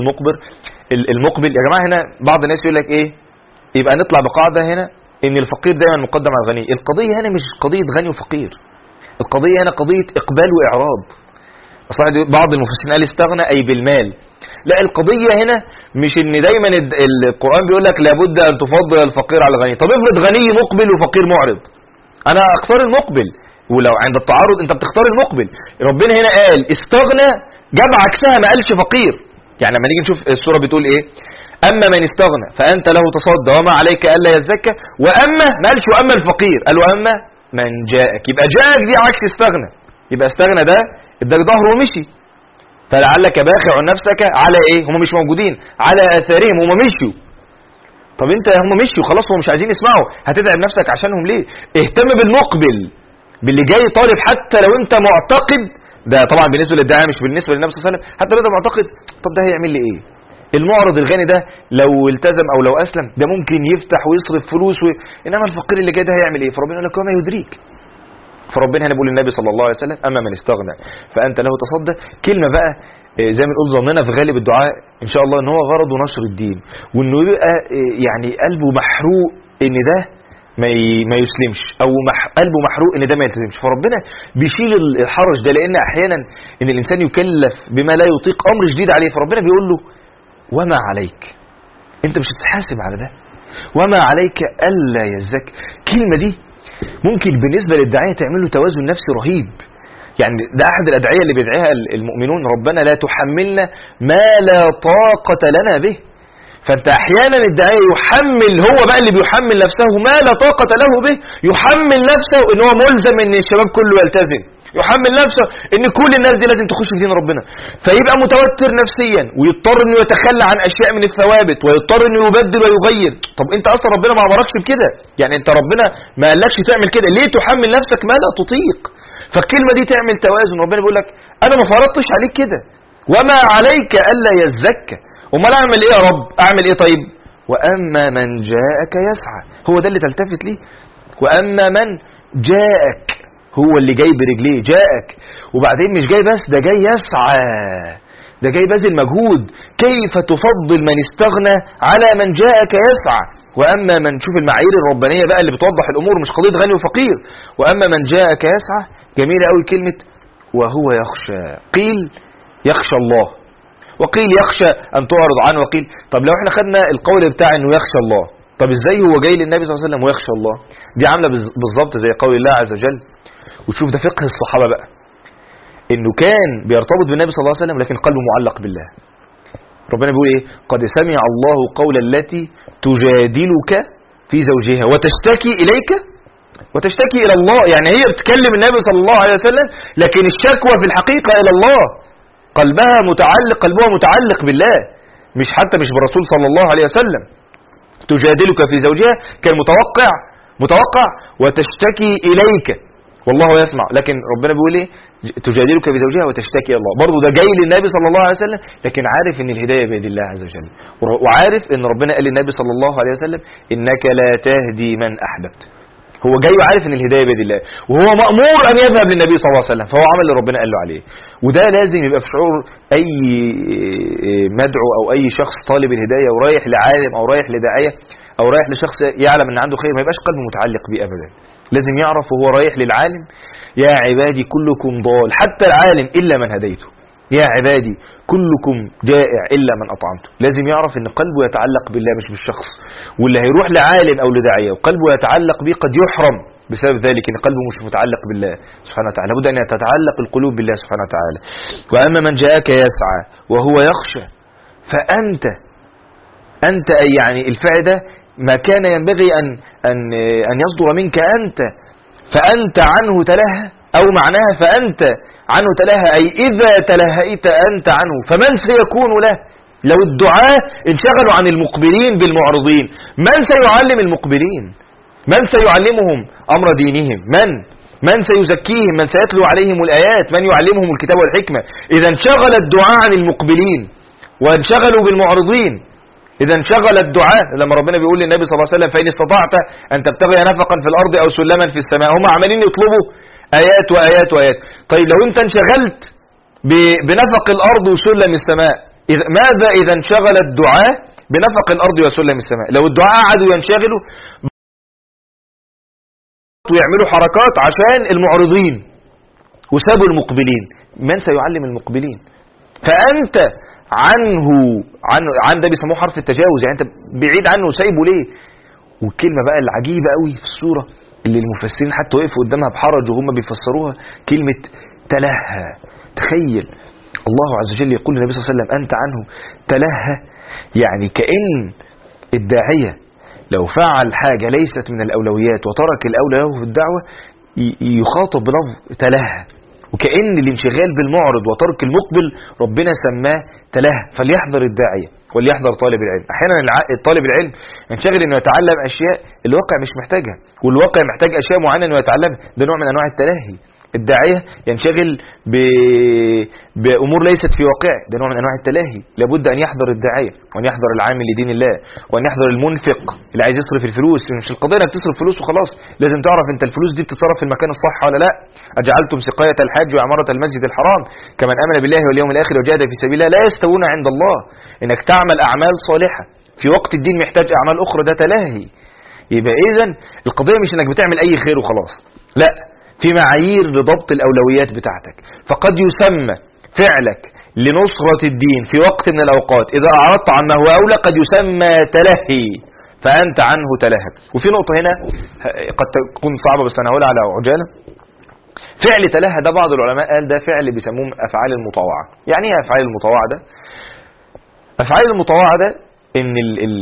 المقبل. يا جماعه هنا بعض الناس يقول لك ايه، يبقى نطلع بقاعده هنا ان الفقير دايما مقدم على الغني. القضيه هنا مش قضيه غني وفقير، القضيه هنا قضيه اقبال واعراض. اصلا بعض المفسرين قال استغنى اي بالمال. لا، القضيه هنا مش ان دايما القرآن بيقول لك لابد ان تفضل الفقير على الغني. طب افرض غني مقبل وفقير معرض، انا اختار المقبل. ولو عند التعارض انت بتختار المقبل. ربنا هنا قال استغنى، جاب عكسها، ما قالش فقير. يعني لما نيجي نشوف السورة بتقول ايه، اما من استغنى فانت له تصدى وما عليك الا يزكى، واما ما قالش واما الفقير، قال واما من جاءك. يبقى جاءك دي عكس استغنى. يبقى استغنى ده اداك ظهره ومشي، فلعلك باخع نفسك على ايه، هم مش موجودين، على اثارهم، هم مشيوا. طب انت هم مشيوا خلاص، هم مش عايزين يسمعوا، هتتعب نفسك عشانهم ليه؟ اهتم بالمقبل، باللي جاي طالب. حتى لو انت معتقد، ده طبعا بالنسبه للدعاء مش بالنسبه للنبي صلى الله عليه وسلم، حتى لو انت معتقد طب ده هيعمل لي ايه؟ المعرض الغني ده لو التزم او لو اسلم ده ممكن يفتح ويصرف فلوس انما الفقير اللي جاي ده هيعمل ايه؟ فربنا يقول لك وما يدريك. فربنا هنا بيقول للنبي صلى الله عليه وسلم اما من استغنى فانت له تصدى. كلمه بقى زي ما نقول ظننا في غالب الدعاء ان شاء الله ان هو غرضه نشر الدين، وانه يبقى يعني قلبه محروق ان ده ما يسلمش، او قلبه محروق ان ده ما يلتزمش. فربنا بيشيل الحرج ده، لان احيانا ان الانسان يكلف بما لا يطيق، امر جديد عليه. فربنا بيقول له وما عليك، انت مش هتتحاسب على ده، وما عليك الا يزكى. الكلمه دي ممكن بالنسبه للداعيه تعمل له توازن نفسي رهيب. يعني ده احد الادعيه اللي بيدعيها المؤمنون، ربنا لا تحملنا ما لا طاقه لنا به. فانت احيانا الداعيه يحمل، هو بقى اللي بيحمل نفسه ما لا طاقه له به، يحمل نفسه ان هو ملزم ان الشباب كله يلتزم، يحمل نفسه ان كل الناس دي لازم تخش في دين ربنا، فيبقى متوتر نفسيا ويضطر انه يتخلى عن اشياء من الثوابت ويضطر انه يبدل ويغير. طب انت اصلا ربنا ما امركش بكده، يعني انت ربنا ما قالكش تعمل كده، ليه تحمل نفسك ما لا تطيق؟ فالكلمه دي تعمل توازن. ربنا بيقول لك انا ما فرضتش عليك كده، وما عليك الا يزكى. امال اعمل ايه يا رب؟ اعمل ايه طيب؟ واما من جاءك يسعى، هو ده اللي تلتفت ليه. واما من جاءك، هو اللي جاي برجليه جاءك، وبعدين مش جاي بس، ده جاي يسعى، ده جاي باذل مجهود. كيف تفضل من استغنى على من جاءك يسعى؟ واما من، شوف المعايير الربانيه بقى اللي بتوضح الامور، مش قضيه غني وفقير. واما من جاءك يسعى، جميله قوي كلمه وهو يخشى. قيل يخشى الله، وقيل يخشى ان تعرض عنه، وقيل. طب لو احنا خدنا القول بتاع انه يخشى الله، طب ازاي هو جاي للنبي صلى الله عليه وسلم ويخشى الله؟ دي عامله بالظبط زي قول الله عز وجل. وتشوف ده فقه الصحابه بقى، انه كان بيرتبط بالنبي صلى الله عليه وسلم لكن قلبه معلق بالله. ربنا بيقول ايه؟ قد سمع الله قول التي تجادلك في زوجها وتشتكي اليك، وتشتكي الى الله. يعني هي بتكلم النبي صلى الله عليه وسلم لكن الشكوى في الحقيقه الى الله، قلبها متعلق بالله، مش بالرسول صلى الله عليه وسلم. تجادلك في زوجها كان متوقع وتشتكي اليك والله يسمع، لكن ربنا بيقول ايه؟ تجادلك في زوجها وتشتكي الله. برضه ده جاي للنبي صلى الله عليه وسلم لكن عارف ان الهدايه بيد الله عز وجل، وعارف ان ربنا قال للنبي صلى الله عليه وسلم انك لا تهدي من احببت. هو جاي وعارف ان الهدايه بيد الله، وهو مأمور ان يذهب للنبي صلى الله عليه وسلم، فهو عمل اللي ربنا قال له عليه. وده لازم يبقى في شعور اي مدعو او اي شخص طالب الهدايه ورايح لعالم او رايح لداعيه او رايح لشخص يعلم ان عنده خير، ما يبقاش قلبه متعلق بيه ابدا. لازم يعرف وهو رايح للعالم يا عبادي كلكم ضال حتى العالم الا من هديته، يا عبادي كلكم جائع الا من اطعمته. لازم يعرف ان قلبه يتعلق بالله مش بالشخص. واللي هيروح لعالم او لداعيه وقلبه يتعلق به قد يحرم بسبب ذلك، ان قلبه مش متعلق بالله سبحانه وتعالى. لابد ان تتعلق القلوب بالله سبحانه وتعالى. واما من جاءك يسعى وهو يخشى فانت، انت يعني الفعل ده ما كان ينبغي أن يصدر منك أنت، فأنت عنه تلهى، أو معناها فأنت عنه تلهى أي إذا تلهيت أنت عنه فمن سيكون له؟ لو الدعاة انشغلوا عن المقبلين بالمعرضين، من سيعلم المقبلين؟ من سيعلمهم أمر دينهم؟ من سيزكيهم؟ من سيتلو عليهم الآيات؟ من يعلمهم الكتاب والحكمة؟ إذا انشغل الدعاء عن المقبلين وانشغلوا بالمعرضين، إذا انشغل الدعاء. لما ربنا بيقول للنبي صلى الله عليه وسلم فإن استطعت أن تبتغي نفقا في الأرض أو سلما في السماء، هم عمالين يطلبوا آيات وآيات وآيات. طيب لو أنت انشغلت بنفق الأرض وسلم السماء، ماذا إذا انشغل الدعاء بنفق الأرض وسلم السماء؟ لو الدعاء قعدوا ينشغلوا ويعملوا حركات عشان المعرضين وسابوا المقبلين، من سيعلم المقبلين؟ فأنت عن ده بيسموه حرف التجاوز، يعني أنت بعيد عنه وسايبه ليه؟ والكلمة بقى العجيبة قوي في السورة اللي المفسرين حتى وقفوا قدامها بحرج وهم بيفسروها، كلمة تلهى. تخيل الله عز وجل يقول للنبي صلى الله عليه وسلم أنت عنه تلهى، يعني كأن الداعية لو فعل حاجة ليست من الأولويات وترك الأولى له في الدعوة يخاطب بلفظ تلهى، وكأن الانشغال بالمعرض وترك المقبل ربنا سماه تلهى. فليحذر الداعية وليحذر طالب العلم. أحيانا طالب العلم ينشغل أنه يتعلم أشياء الواقع مش محتاجها، والواقع محتاج أشياء معينة أنه يتعلمها، ده نوع من أنواع التلهي. الداعية ينشغل بأمور ليست في واقعه، ده نوع من أنواع التلاهي. لابد أن يحضر الداعية وأن يحضر العامل لدين الله وأن يحضر المنفق اللي عايز يصرف الفلوس. مش القضية انك تصرف فلوس وخلاص، لازم تعرف انت الفلوس دي بتتصرف في المكان الصح ولا لا. أجعلتم سقاية الحاج وعمارة المسجد الحرام كمن آمن بالله واليوم الآخر وجاهد في سبيل الله لا يستوون عند الله. انك تعمل أعمال صالحة في وقت الدين محتاج أعمال أخرى، ده تلاهي. يبقى إذن القضية مش انك بتعمل أي خير وخلاص، لا، في معايير لضبط الأولويات بتاعتك. فقد يسمى فعلك لنصرة الدين في وقت من الأوقات إذا أعرضت عن ما هو أولى قد يسمى تلهي، فأنت عنه تلهى. وفي نقطة هنا قد تكون صعبة بس أنا هقولها على عجالة. فعل تلهى ده بعض العلماء قال ده فعل بيسموه أفعال المطاوعة. يعني ايه أفعال المطاوعة ده؟ أفعال المطاوعة ده إن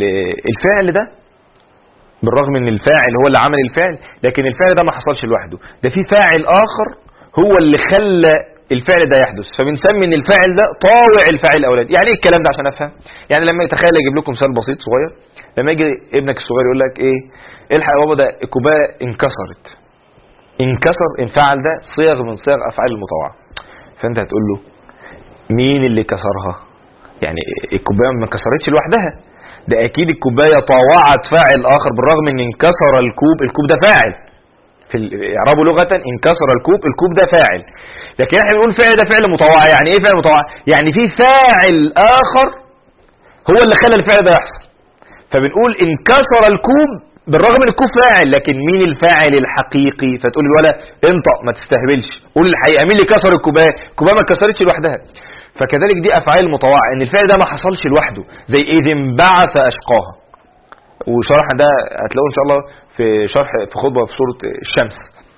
الفعل ده بالرغم ان الفاعل هو اللي عمل الفعل، لكن الفعل ده ما حصلش لوحده، ده في فاعل اخر هو اللي خلى الفعل ده يحدث، فبنسمي ان الفاعل ده طاوع الفاعل الاولاني. يعني ايه الكلام ده عشان افهم؟ يعني لما يتخيل اجيب لكم مثال بسيط صغير، لما يجي ابنك الصغير يقول لك ايه الحق يا بابا ده الكوبايه انكسرت، انكسر انفعل، ده صيغ من صيغ افعال المطاوعه. فانت هتقول له مين اللي كسرها؟ يعني الكوبايه ما كسرتش لوحدها، ده اكيد الكوبايه طاوعت فاعل اخر، بالرغم ان انكسر الكوب ده فاعل في الاعراب لغه، انكسر الكوب ده فاعل، لكن احنا بنقول فعل ده فعل مطاوع. يعني ايه فعل مطاوع؟ يعني في فاعل اخر هو اللي خلى الفعل ده يحصل، فبنقول انكسر الكوب بالرغم ان الكوب فاعل، لكن مين الفاعل الحقيقي؟ فتقول الولد انطق ما تستهبلش، قول الحقيقه مين اللي كسر الكوبايه ما اتكسرتش لوحدها. فكذلك دي أفعال المطاوعة، إن الفعل ده ما حصلش لوحده، زي إذ انبعث أشقاها، وشرحنا ده هتلاقوه إن شاء الله في شرح في خطبة في سورة الشمس.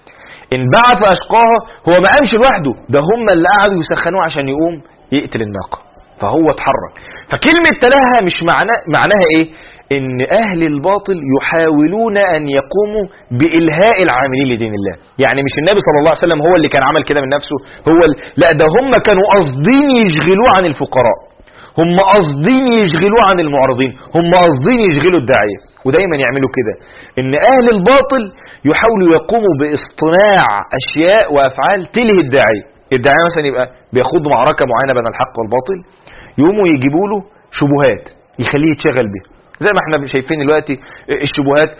انبعث أشقاها هو ما قامش لوحده، ده هم اللي قعدوا يسخنوه عشان يقوم يقتل الناقة، فهو اتحرك. فكلمة تلهى مش معناها إيه؟ إن أهل الباطل يحاولون أن يقوموا بإلهاء العاملين لدين الله. يعني مش النبي صلى الله عليه وسلم هو اللي كان عمل كده من نفسه، لا، ده هم كانوا قاصدين يشغلوه عن الفقراء، هم قاصدين يشغلوه عن المعرضين، هم قاصدين يشغلوا الداعية. ودايما يعملوا كده، إن أهل الباطل يحاولوا يقوموا باصطناع أشياء وأفعال تلهي الداعية. الداعية مثلا يبقى بيخوض معركة معينة بين الحق والباطل، يقوموا يجيبوا له شبهات يخليه يتشغل بيها، زي ما احنا شايفين دلوقتي الشبهات،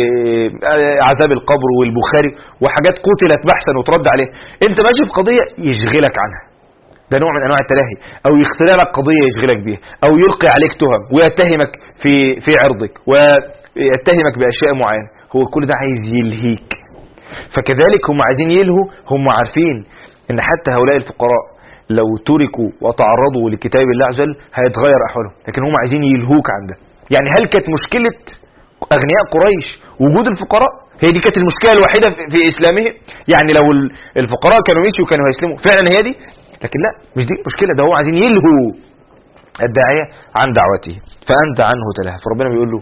عذاب القبر والبخاري وحاجات قتلت بحثا وترد عليه. انت ماشي في قضية يشغلك عنها، ده نوع من انواع التلاهي، او يخترع لك قضية يشغلك بيها، او يلقي عليك تهم ويتهمك في عرضك ويتهمك باشياء معينة، هو كل ده عايز يلهيك. فكذلك هم عايزين يلهوا، هم عارفين ان حتى هؤلاء الفقراء لو تركوا وتعرضوا لكتاب الله عز وجل هيتغير احوالهم، لكن هم عايزين يلهوك عن ده. يعني هل كانت مشكلة أغنياء قريش وجود الفقراء؟ هي دي كانت المشكلة الوحيدة في إسلامهم؟ يعني لو الفقراء كانوا مشوا وكانوا هيسلموا فعلا هي دي؟ لكن لا، مش دي المشكلة، ده هو عايزين يلهوا الداعية عن دعوته، فأنت عنه تلهى. فربنا بيقول له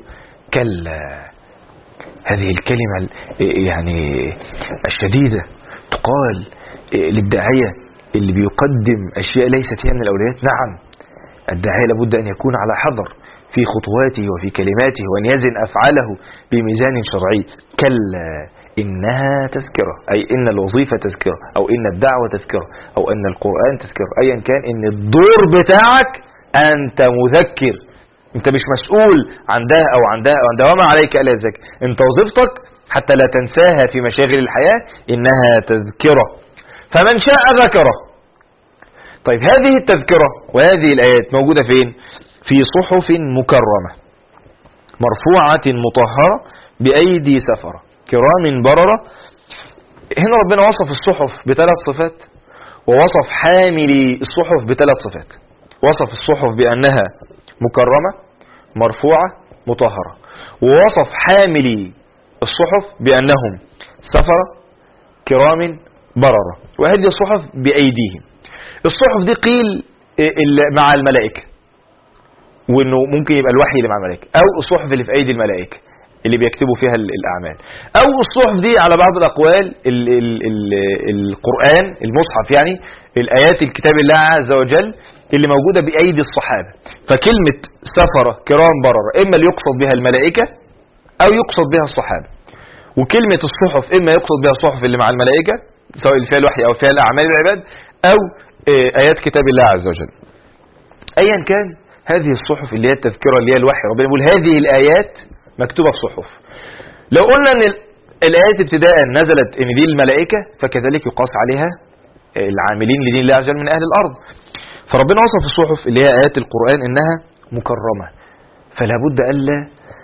كلا. هذه الكلمة يعني الشديدة تقال للداعية اللي بيقدم أشياء ليست هي من الأولويات. نعم، الداعية لابد أن يكون على حذر في خطواته وفي كلماته، وأن يزن أفعاله بميزان شرعي. كلا إنها تذكرة، أي إن الوظيفة تذكرة، أو إن الدعوة تذكرة، أو إن القرآن تذكرة، أيا كان إن الدور بتاعك أنت مذكر. أنت مش مسؤول عن ده أو عن ده أو عن ده، وما عليك ألا تذكر. أنت وظيفتك حتى لا تنساها في مشاغل الحياة إنها تذكرة، فمن شاء ذكره. طيب هذه التذكرة وهذه الآيات موجودة فين؟ في صحف مكرمة مرفوعة مطهرة بأيدي سفرة كرام بررة. هنا ربنا وصف الصحف بثلاث صفات، ووصف حاملي الصحف بثلاث صفات. وصف الصحف بأنها مكرمة مرفوعة مطهرة، ووصف حاملي الصحف بأنهم سفرة كرام بررة، وهذه الصحف بأيديهم. الصحف دي قيل مع الملائكة، وانه ممكن يبقى الوحي اللي مع الملائكة، او الصحف اللي في ايدي الملائكة اللي بيكتبوا فيها الاعمال، او الصحف دي على بعض الاقوال القرآن المصحف، يعني الايات الكتاب الله عز وجل اللي موجودة بايدي الصحابة. فكلمة سفرة كرام بررة اما اللي يقصد بها الملائكة او يقصد بها الصحابة، وكلمة الصحف اما يقصد بها الصحف اللي مع الملائكة سواء اللي فيها الوحي او فيها الاعمال العباد، او ايات كتاب الله عز وجل. ايا كان هذه الصحف اللي هي التذكرة اللي هي الوحي، ربنا يقول هذه الآيات مكتوبة في صحف. لو قلنا ان الآيات ابتداء نزلت ان دي الملائكة، فكذلك يقاس عليها العاملين لدين الله عز وجل من أهل الأرض. فربنا وصف الصحف اللي هي آيات القرآن انها مكرمة، فلا بد ألا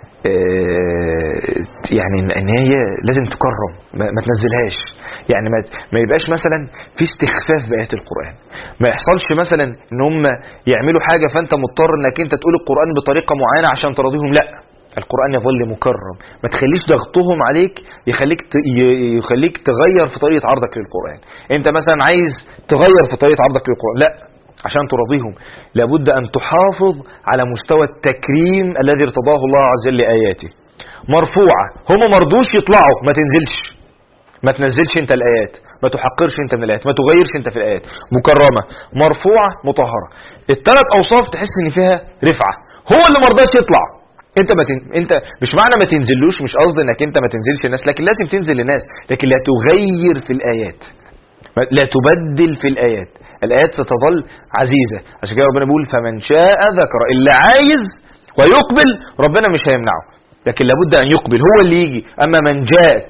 يعني ان هي لازم تكرم، ما تنزلهاش. يعني ما يبقاش مثلا في استخفاف بآيات القرآن، ما يحصلش مثلا ان هم يعملوا حاجة فانت مضطر انك انت تقول القرآن بطريقة معينة عشان تراضيهم. لا، القرآن يظل مكرم. ما تخليش ضغطهم عليك يخليك تغير في طريقة عرضك للقرآن. انت مثلا عايز تغير في طريقة عرضك للقرآن، لا، عشان تراضيهم لابد ان تحافظ على مستوى التكريم الذي ارتضاه الله عز وجل لآياته. مرفوعة، هم مرضوش يطلعوا، ما تنزلش انت الآيات، ما تحقرش انت من الآيات، ما تغيرش انت في الآيات. مكرمة مرفوعة مطهرة، الثلاث اوصاف تحس ان فيها رفعة. هو اللي مرضاش يطلع، انت مش معنى ما تنزلوش، مش قصدي انك انت ما تنزلش الناس، لكن لازم تنزل للناس، لكن لا تغير في الآيات، لا تبدل في الآيات. الآيات ستظل عزيزة. عشان كده ربنا بيقول فمن شاء ذكر، اللي عايز ويقبل ربنا مش هيمنعه، لكن لابد ان يقبل، هو اللي يجي. اما من جاءك.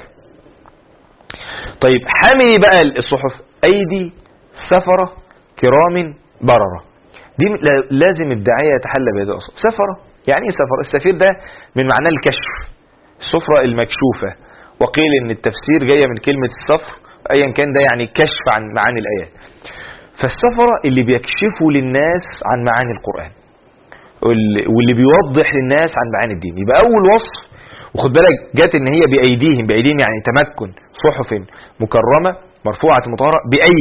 طيب حامي بقى الصحف ايدي سفرة كرام بررة، دي لازم الداعية يتحلى بهذه الأصل. سفرة يعني ايه سفر؟ السفير ده من معناه الكشف، السفرة المكشوفة، وقيل ان التفسير جاية من كلمة السفر ايا كان، ده يعني كشف عن معاني الآيات. فالسفرة اللي بيكشفوا للناس عن معاني القرآن، واللي بيوضح للناس عن معاني الدين. يبقى اول وصف، وخد بالك جات ان هي بأيديهم يعني تمكن. صحف مكرمة مرفوعة مطهرة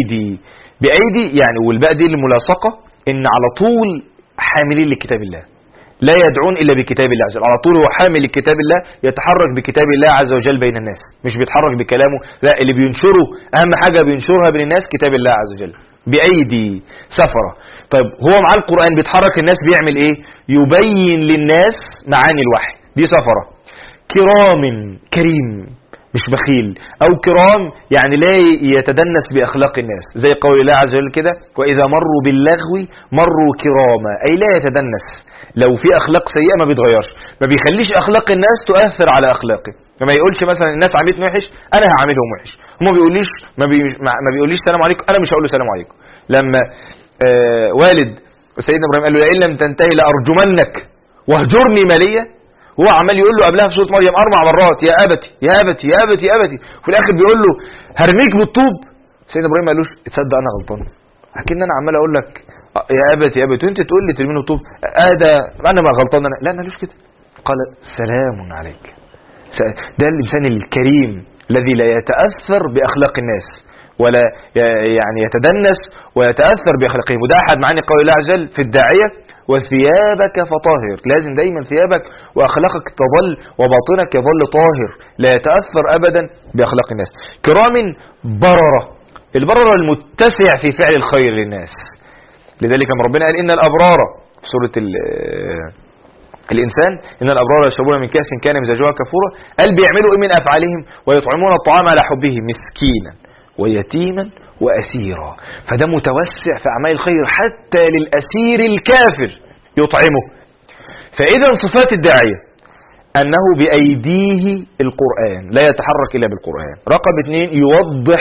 بأيدي يعني، والباء دي الملاصقة، ان على طول حاملين لكتاب الله، لا يدعون إلا بكتاب الله عز وجل. على طول هو حامل لكتاب الله، يتحرك بكتاب الله عز وجل بين الناس، مش بيتحرك بكلامه، لا، اللي بينشره أهم حاجة بينشرها بين الناس كتاب الله عز وجل. بأيدي سفرة. طيب هو مع القرآن بيتحرك الناس، بيعمل ايه؟ يبين للناس معاني الوحي، دي سفرة. كرام كريم مش بخيل، او كرام يعني لا يتدنس باخلاق الناس، زي قول الله عز وجل كده واذا مروا باللغو مروا كراما، اي لا يتدنس. لو في اخلاق سيئه ما بيتغيرش، ما بيخليش اخلاق الناس تؤثر على اخلاقه. ما يقولش مثلا الناس عاملتني وحش انا هعاملهم وحش، هم ما بيقوليش سلام عليكم انا مش هقول له سلام عليكم. لما والد سيدنا ابراهيم قال له لئن لم تنتهي لارجمنك واهجرني مليا، هو عمال يقول له قبلها في سوره مريم 4 مرات يا ابتي يا ابتي يا ابتي يا ابتي، وفي الاخر بيقول له هرميك بالطوب. سيدنا ابراهيم ما قالوش تصدق انا غلطان، اكن انا عمال اقول لك يا ابتي يا ابتي وانت تقول لي ترميني بالطوب، ده انا ما غلطان انا، لا ما قالوش كده. قال سلام عليك. ده الانسان الكريم الذي لا يتاثر باخلاق الناس ولا يعني يتدنس ويتاثر باخلاقهم. وده احد معاني قول الله عز وجل في الداعيه وثيابك فطهر. لازم دايما ثيابك وأخلاقك تظل وباطنك يظل طاهر، لا يتأثر أبدا بأخلاق الناس. كرام بررة، البررة المتسع في فعل الخير للناس. لذلك ربنا قال إن الأبرار في سورة الإنسان إن الأبرار يشربون من كأس كان مزاجها كفورا، قال بيعملوا إيه من أفعالهم؟ ويطعمون الطعام على حبه مسكينا ويتيما وأسيرا. فده متوسع في أعمال الخير حتى للأسير الكافر يطعمه. فإذا صفات الداعية أنه بأيديه القرآن، لا يتحرك إلا بالقرآن. رقم 2 يوضح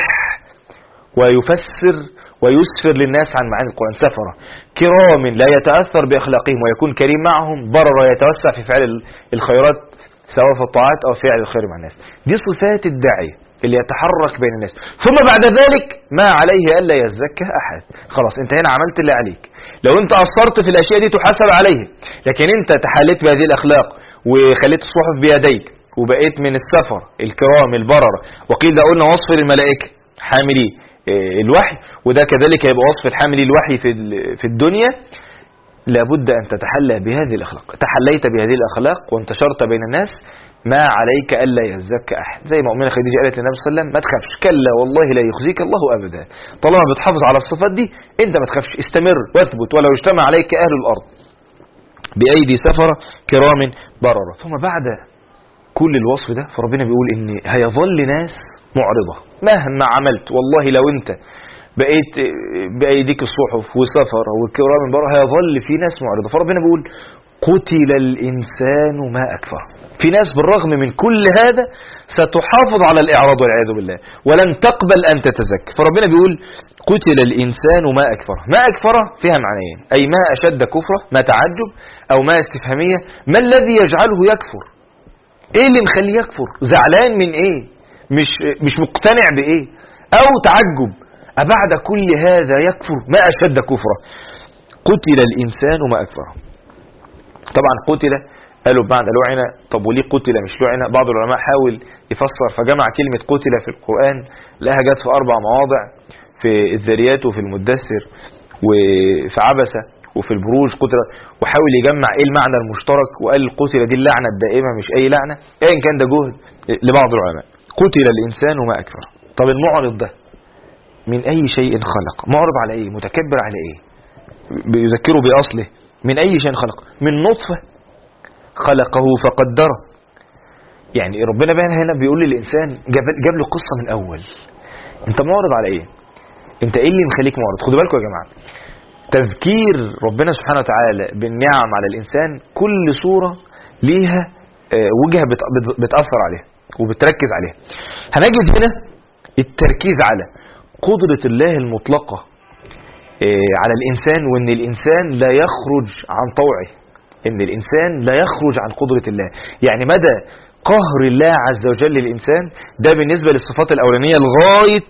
ويفسر ويسفر للناس عن معاني القرآن. سفرة كرام لا يتأثر بأخلاقهم ويكون كريم معهم. برر يتوسع في فعل الخيرات سواء في الطاعات أو فعل الخير مع الناس. دي صفات الداعية اللي يتحرك بين الناس. ثم بعد ذلك ما عليه ألا يزكى أحد. خلاص انت هنا عملت اللي عليك. لو انت قصرت في الأشياء دي تحاسب عليه، لكن انت تحليت بهذه الأخلاق وخليت الصحف بيديك وبقيت من السفر الكرام البررة. وقيل ده قلنا وصف الملائكة حاملي الوحي، وده كذلك هيبقى وصف الحاملي الوحي في الدنيا. لابد أن تتحلى بهذه الأخلاق. تحليت بهذه الأخلاق وانتشرت بين الناس، ما عليك ألا يزكى أحد. زي ما أمنا خديجة قالت للنبي صلى الله عليه وسلم ما تخافش، كلا والله لا يخزيك الله أبدا. طالما بتحافظ على الصفات دي انت ما تخافش، استمر واثبت ولو اجتمع عليك أهل الأرض. بأيدي سفرة كرام بررة. ثم بعد كل الوصف ده فربنا بيقول إن هيظل ناس معرضة مهما عملت. والله لو انت بقيت بأيديك الصحف وسفر والكرام بررة هيظل في ناس معرضة. فربنا بيقول قتل الإنسان ما أكفر. في ناس بالرغم من كل هذا ستحافظ على الإعراض والعياذ بالله ولن تقبل أن تتزكى. فربنا بيقول قتل الإنسان ما أكفر. ما أكفر فيها معنيين، أي ما أشد كفره، ما تعجب، أو ما استفهامية. ما الذي يجعله يكفر؟ إيه اللي مخليه يكفر؟ زعلان من إيه؟ مش مقتنع بإيه؟ أو تعجب أبعد كل هذا يكفر؟ ما أشد كفره. قتل الإنسان ما أكفر. طبعا قتل قالوا بعد لعنة. طب وليه قتل مش لعنة؟ بعض العلماء حاول يفسر فجمع كلمة قتل في القرآن لها جت في 4 مواضع، في الذريات وفي المدثر وفي عبسة وفي البروج قتل، وحاول يجمع ايه المعنى المشترك وقال القتل دي اللعنة الدائمة مش اي لعنة. ايا كان ده جهد لبعض العلماء. قتل الإنسان ما أكفر. طب المعرض ده من أي شيء خلق؟ معرض على ايه؟ متكبر على ايه؟ بيذكره بأصله. من أي شيء خلق؟ من نطفة خلقه فقدره. يعني ربنا بقى هنا بيقول للإنسان جاب له قصة من أول. انت معرض على ايه؟ انت ايه اللي مخليك معرض؟ خدوا بالكم يا جماعة، تذكير ربنا سبحانه وتعالى بالنعم على الإنسان كل صورة ليها وجهة بتأثر عليها وبتركز عليها. هنجد هنا التركيز على قدرة الله المطلقة على الإنسان، وإن الإنسان لا يخرج عن طوعه، إن الإنسان لا يخرج عن قدرة الله. يعني مدى قهر الله عز وجل للإنسان ده بالنسبة للصفات الأولانية لغاية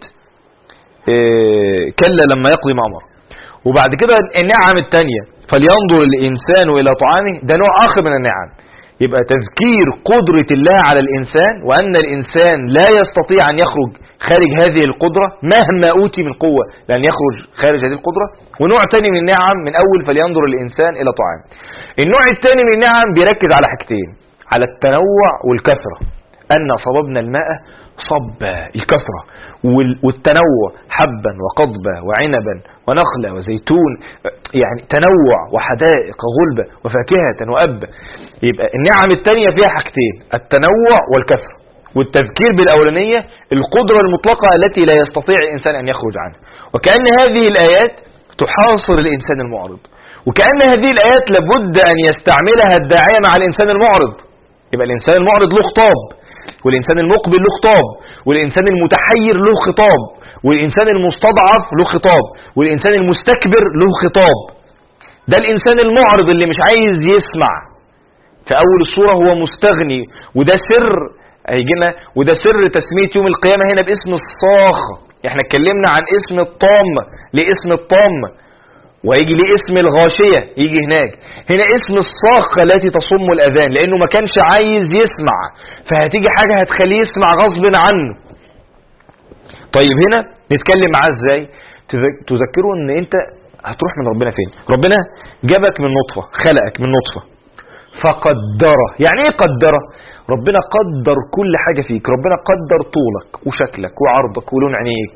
كلا لما يقضي ما أمر. وبعد كده النعم الثانية فلينظر الإنسان إلى طعامه، ده نوع آخر من النعم. يبقى تذكير قدرة الله على الإنسان وأن الإنسان لا يستطيع أن يخرج خارج هذه القدرة مهما أوتي من قوة، لأن يخرج خارج هذه القدرة. ونوع تاني من النعم من أول فلينظر الإنسان إلى طعامه. النوع الثاني من النعم بيركز على حاجتين، على التنوع والكثرة. أن صببنا الماء صبا، الكثرة والتنوع، حبا وقضبا وعنبا ونخلا وزيتون، يعني تنوع وحدائق وغلبة وفاكهة وأبا. يبقى النعم الثانية فيها حاجتين، التنوع والكثرة، والتذكير بالأولانية القدرة المطلقة التي لا يستطيع الإنسان أن يخرج عنها. وكأن هذه الآيات تحاصر الإنسان المعرض، وكأن هذه الآيات لابد أن يستعملها الداعية مع الإنسان المعرض. يبقى الإنسان المعرض له خطاب، والإنسان المقبل له خطاب، والإنسان المتحير له خطاب، والإنسان المستضعف له خطاب، والإنسان المستكبر له خطاب. ده الإنسان المعرض اللي مش عايز يسمع. في أول الصورة هو مستغني، وده سر هيجينا، وده سر تسمية يوم القيامة هنا باسم الصاخة. احنا اتكلمنا عن اسم الطامة، ليه اسم الطامة؟ وهيجي ليه اسم الغاشية يجي هناك. هنا اسم الصاخة التي تصم الأذان، لأنه ما كانش عايز يسمع، فهتيجي حاجة هتخليه يسمع غصب عنه. طيب هنا نتكلم معاه ازاي؟ تذكره ان انت هتروح من ربنا فين؟ ربنا جابك من نطفة، خلقك من نطفة فقدره. يعني ايه قدره؟ ربنا قدر كل حاجة فيك. ربنا قدر طولك وشكلك وعرضك ولون عينيك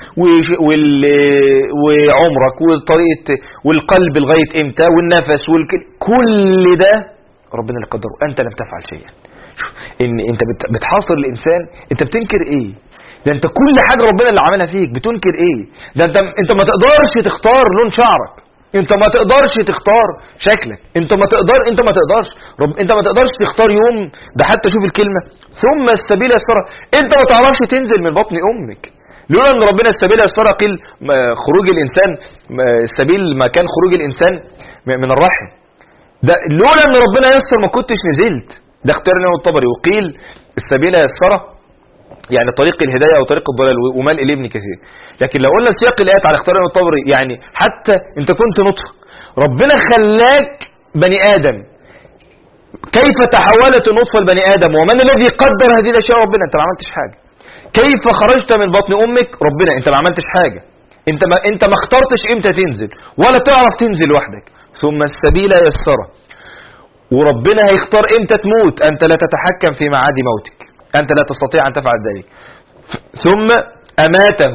وعمرك وطريقة والقلب لغاية امتى والنفس كل ده ربنا اللي قدره، انت لم تفعل شيئا. شوف ان انت بتحاصر الانسان، انت بتنكر ايه؟ ده انت كل حاجة ربنا اللي عملها فيك، بتنكر ايه؟ ده انت ما تقدرش تختار لون شعرك، انت ما تقدرش تختار شكلك، انت ما تقدرش تختار يوم. ده حتى شوف الكلمة ثم السبيل يسره، انت ما تعرفش تنزل من بطن امك. لولا ان ربنا السبيل يسره قيل خروج الانسان السبيل ما كان خروج الانسان من الرحم. ده لولا ان ربنا يسر ما كنتش نزلت. ده اختيار الامام الطبري. وقيل السبيل يسره يعني طريق الهداية او طريق الضلال، ومال الى ابن كثير. لكن لو قلنا سياق الايات على اختيار الامام الطبري يعني حتى انت كنت نطفة ربنا خلاك بني ادم، كيف تحولت النطفة لبني ادم؟ ومن الذي قدر هذه الاشياء؟ ربنا. انت ما عملتش حاجة. كيف خرجت من بطن امك؟ ربنا. انت ما عملتش حاجة. انت ما اخترتش امتى تنزل ولا تعرف تنزل لوحدك. ثم السبيل يسره، وربنا هيختار امتى تموت. انت لا تتحكم في معاد موتك، أنت لا تستطيع أن تفعل ذلك. ثم أماته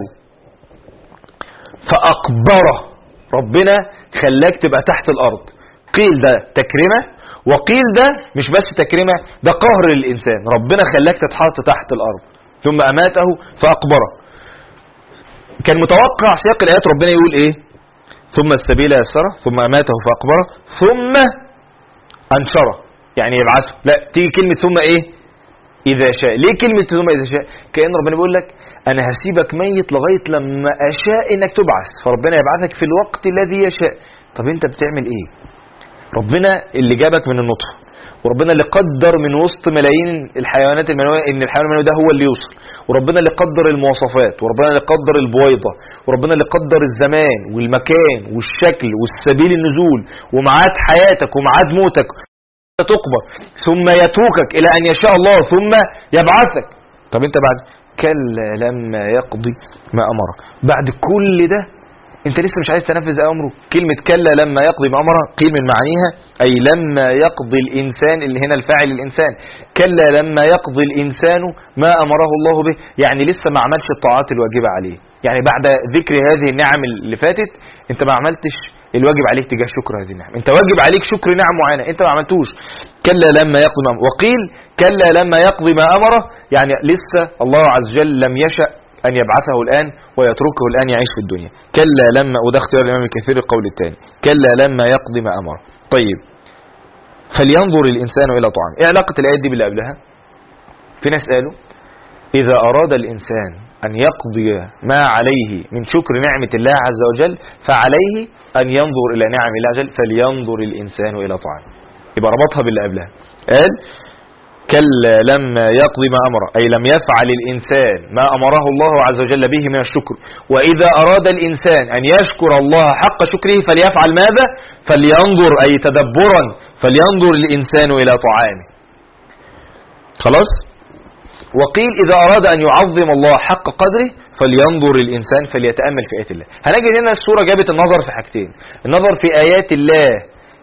فأقبره، ربنا خلاك تبقى تحت الأرض. قيل ده تكريمة، وقيل ده مش بس تكريمة، ده قهر للإنسان. ربنا خلاك تتحط تحت الأرض. ثم أماته فأقبره. كان متوقع سياق الآيات ربنا يقول إيه؟ ثم السبيل يسره، ثم أماته فأقبره، ثم أنشره يعني يبعثه. لا، تيجي كلمة ثم إيه؟ إذا شاء. ليه كلمة ثم إذا شاء؟ كأن ربنا بيقول لك أنا هسيبك ميت لغاية لما أشاء إنك تبعث، فربنا يبعثك في الوقت الذي يشاء. طب أنت بتعمل إيه؟ ربنا اللي جابك من النطفة، وربنا اللي قدر من وسط ملايين الحيوانات المنوية إن الحيوان المنوي ده هو اللي يوصل، وربنا اللي قدر المواصفات، وربنا اللي قدر البويضة، وربنا اللي قدر الزمان والمكان والشكل والسبيل النزول ومعاد حياتك ومعاد موتك. تقبر ثم يتركك إلى أن يشاء الله ثم يبعثك. طب أنت بعد كلا لما يقضي ما أمره، بعد كل ده أنت لسه مش عايز تنفذ أمره. كلمة كلا لما يقضي ما أمره قيل من معانيها أي لما يقضي الإنسان، اللي هنا الفاعل الإنسان. كلا لما يقضي الإنسان ما أمره الله به، يعني لسه ما عملش الطاعات الواجبة عليه. يعني بعد ذكر هذه النعم اللي فاتت أنت ما عملتش الواجب عليك تجاه شكر هذه النعم. انت واجب عليك شكر نعم معينة انت ما عملتوش. كلا لما يقضي ما أمره. وقيل كلا لما يقضي ما أمره يعني لسه الله عز وجل لم يشأ أن يبعثه الآن ويتركه الآن يعيش في الدنيا. كلا لما، وده اختيار الإمام الكثير القول الثاني، كلا لما يقضي ما أمره. طيب فلينظر الإنسان إلى طعامه. ايه علاقة الآيات دي باللي قبلها؟ في ناس قالوا إذا أراد الإنسان أن يقضي ما عليه من شكر نعمة الله عز وجل فعليه أن ينظر إلى نعم الله عز وجل، فلينظر الإنسان إلى طعامه. يبقى ربطها باللي قبلها. قال كلا لما يقضي ما أمره أي لم يفعل الإنسان ما أمره الله عز وجل به من الشكر. وإذا أراد الإنسان أن يشكر الله حق شكره فليفعل ماذا؟ فلينظر أي تدبرا، فلينظر الإنسان إلى طعامه. خلاص. وقيل إذا أراد أن يعظم الله حق قدره فلينظر الإنسان فليتأمل في آيات الله. هنجد هنا السورة جابت النظر في حاجتين: النظر في آيات الله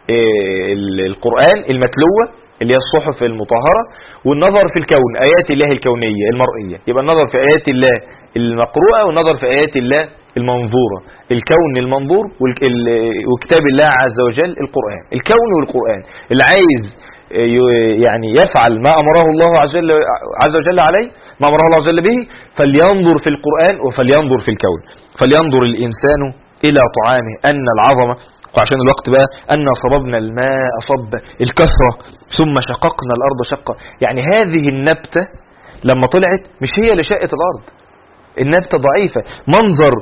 القرآن المتلوة اللي هي الصحف المطهرة، والنظر في الكون آيات الله الكونية المرئية. يبقى النظر في آيات الله المقروءة والنظر في آيات الله المنظورة، الكون المنظور وكتاب الله عز وجل القرآن. الكون والقرآن اللي عايز يعني يفعل ما أمره الله عز وجل عليه، ما أمره الله عز وجل به، فلينظر في القرآن وفلينظر في الكون. فلينظر الإنسان إلى طعامه أن العظمة، وعشان الوقت بقى، أن صببنا الماء صب الكثرة ثم شققنا الأرض شقة. يعني هذه النبتة لما طلعت مش هي اللي شقت الأرض، النبتة ضعيفة. منظر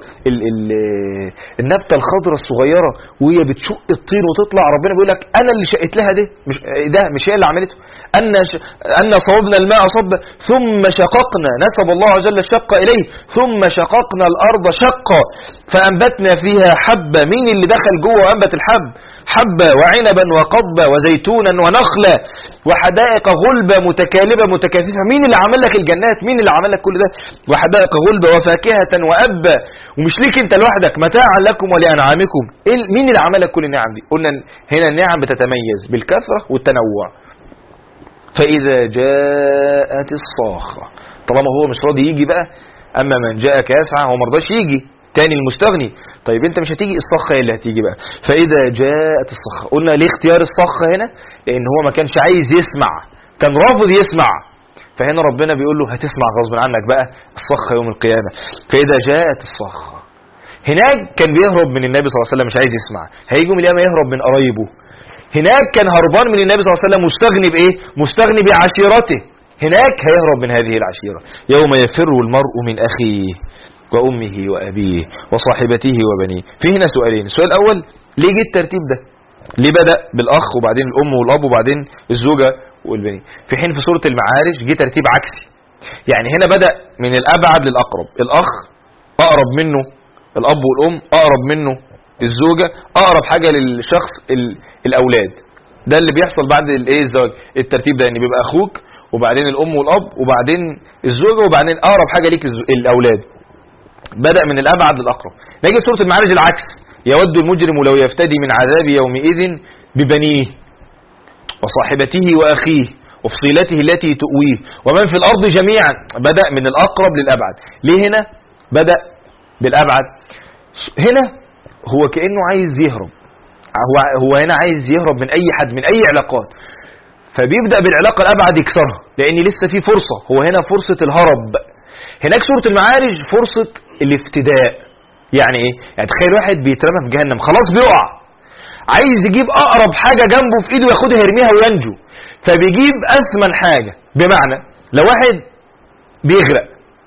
النبتة الخضرة الصغيرة وهي بتشق الطين وتطلع، ربنا بيقول لك أنا اللي شقت لها مش هي اللي عملته. أن صببنا الماء صب ثم شققنا، نسب الله عز وجل الشق إليه، ثم شققنا الأرض شقا فأنبتنا فيها حبة. مين اللي دخل جوه وأنبت الحب؟ حبة وعنبا وقضبا وزيتونا ونخلا. وحدائق غلبة متكالبة متكاثفة. مين اللي عمل لك الجنات؟ مين اللي عمل لك كل ده؟ وحدائق غلبة وفاكهة وأبا، ومش ليك انت لوحدك، متاعا لكم ولأنعامكم. مين اللي عمل لك كل النعم دي؟ قلنا هنا النعم بتتميز بالكثرة والتنوع. فإذا جاءت الصاخة، طالما هو مش راضي يجي بقى، أما من جاءك يسعى هو مرضاش يجي تاني المستغني. طيب انت مش هتيجي، الصخة هي اللي هتيجي بقى. فإذا جاءت الصخة، قلنا ليه اختيار الصخة هنا؟ لأن هو ما كانش عايز يسمع، كان رافض يسمع، فهنا ربنا بيقول له هتسمع غصب عنك بقى الصخة يوم القيامة. فإذا جاءت الصخة، هناك كان بيهرب من النبي صلى الله عليه وسلم، مش عايز يسمع، هيجي يوم القيامة يهرب من قرايبه. هناك كان هربان من النبي صلى الله عليه وسلم، مستغني بإيه؟ مستغني بعشيرته. هناك هيهرب من هذه العشيرة. يوم يفر المرء من أخيه وأمه وأبيه وصاحبته وبنيه. في هنا سؤالين. السؤال الأول، ليه جه الترتيب ده؟ ليه بدأ بالأخ وبعدين الأم والأب وبعدين الزوجة والبنين، في حين في سورة المعارج جه ترتيب عكسي؟ يعني هنا بدأ من الأبعد للأقرب. الأخ أقرب منه الأب والأم، أقرب منه الزوجة، أقرب حاجة للشخص الأولاد. ده اللي بيحصل بعد الزواج، الترتيب ده، يعني بيبقى أخوك وبعدين الأم والأب وبعدين الزوجة وبعدين أقرب حاجة ليك الأولاد. بدأ من الأبعد للأقرب. نيجي سورة المعارج العكس، يود المجرم لو يفتدي من عذاب يومئذ ببنيه وصاحبته وأخيه وفصيلته التي تؤويه ومن في الأرض جميعا. بدأ من الأقرب للأبعد. ليه هنا بدأ بالأبعد؟ هنا هو كأنه عايز يهرب، هو هنا عايز يهرب من أي حد، من أي علاقات، فبيبدأ بالعلاقة الأبعد يكسرها، لأن لسه في فرصة. هو هنا فرصة الهرب، هناك سورة المعارج فرصة الافتداء. يعني ايه؟ يعني تخيل واحد بيترمى في جهنم، خلاص بيقع، عايز يجيب اقرب حاجة جنبه في ايده ياخدها يرميها وينجو، فبيجيب اثمن حاجة. بمعنى لو واحد بيغرق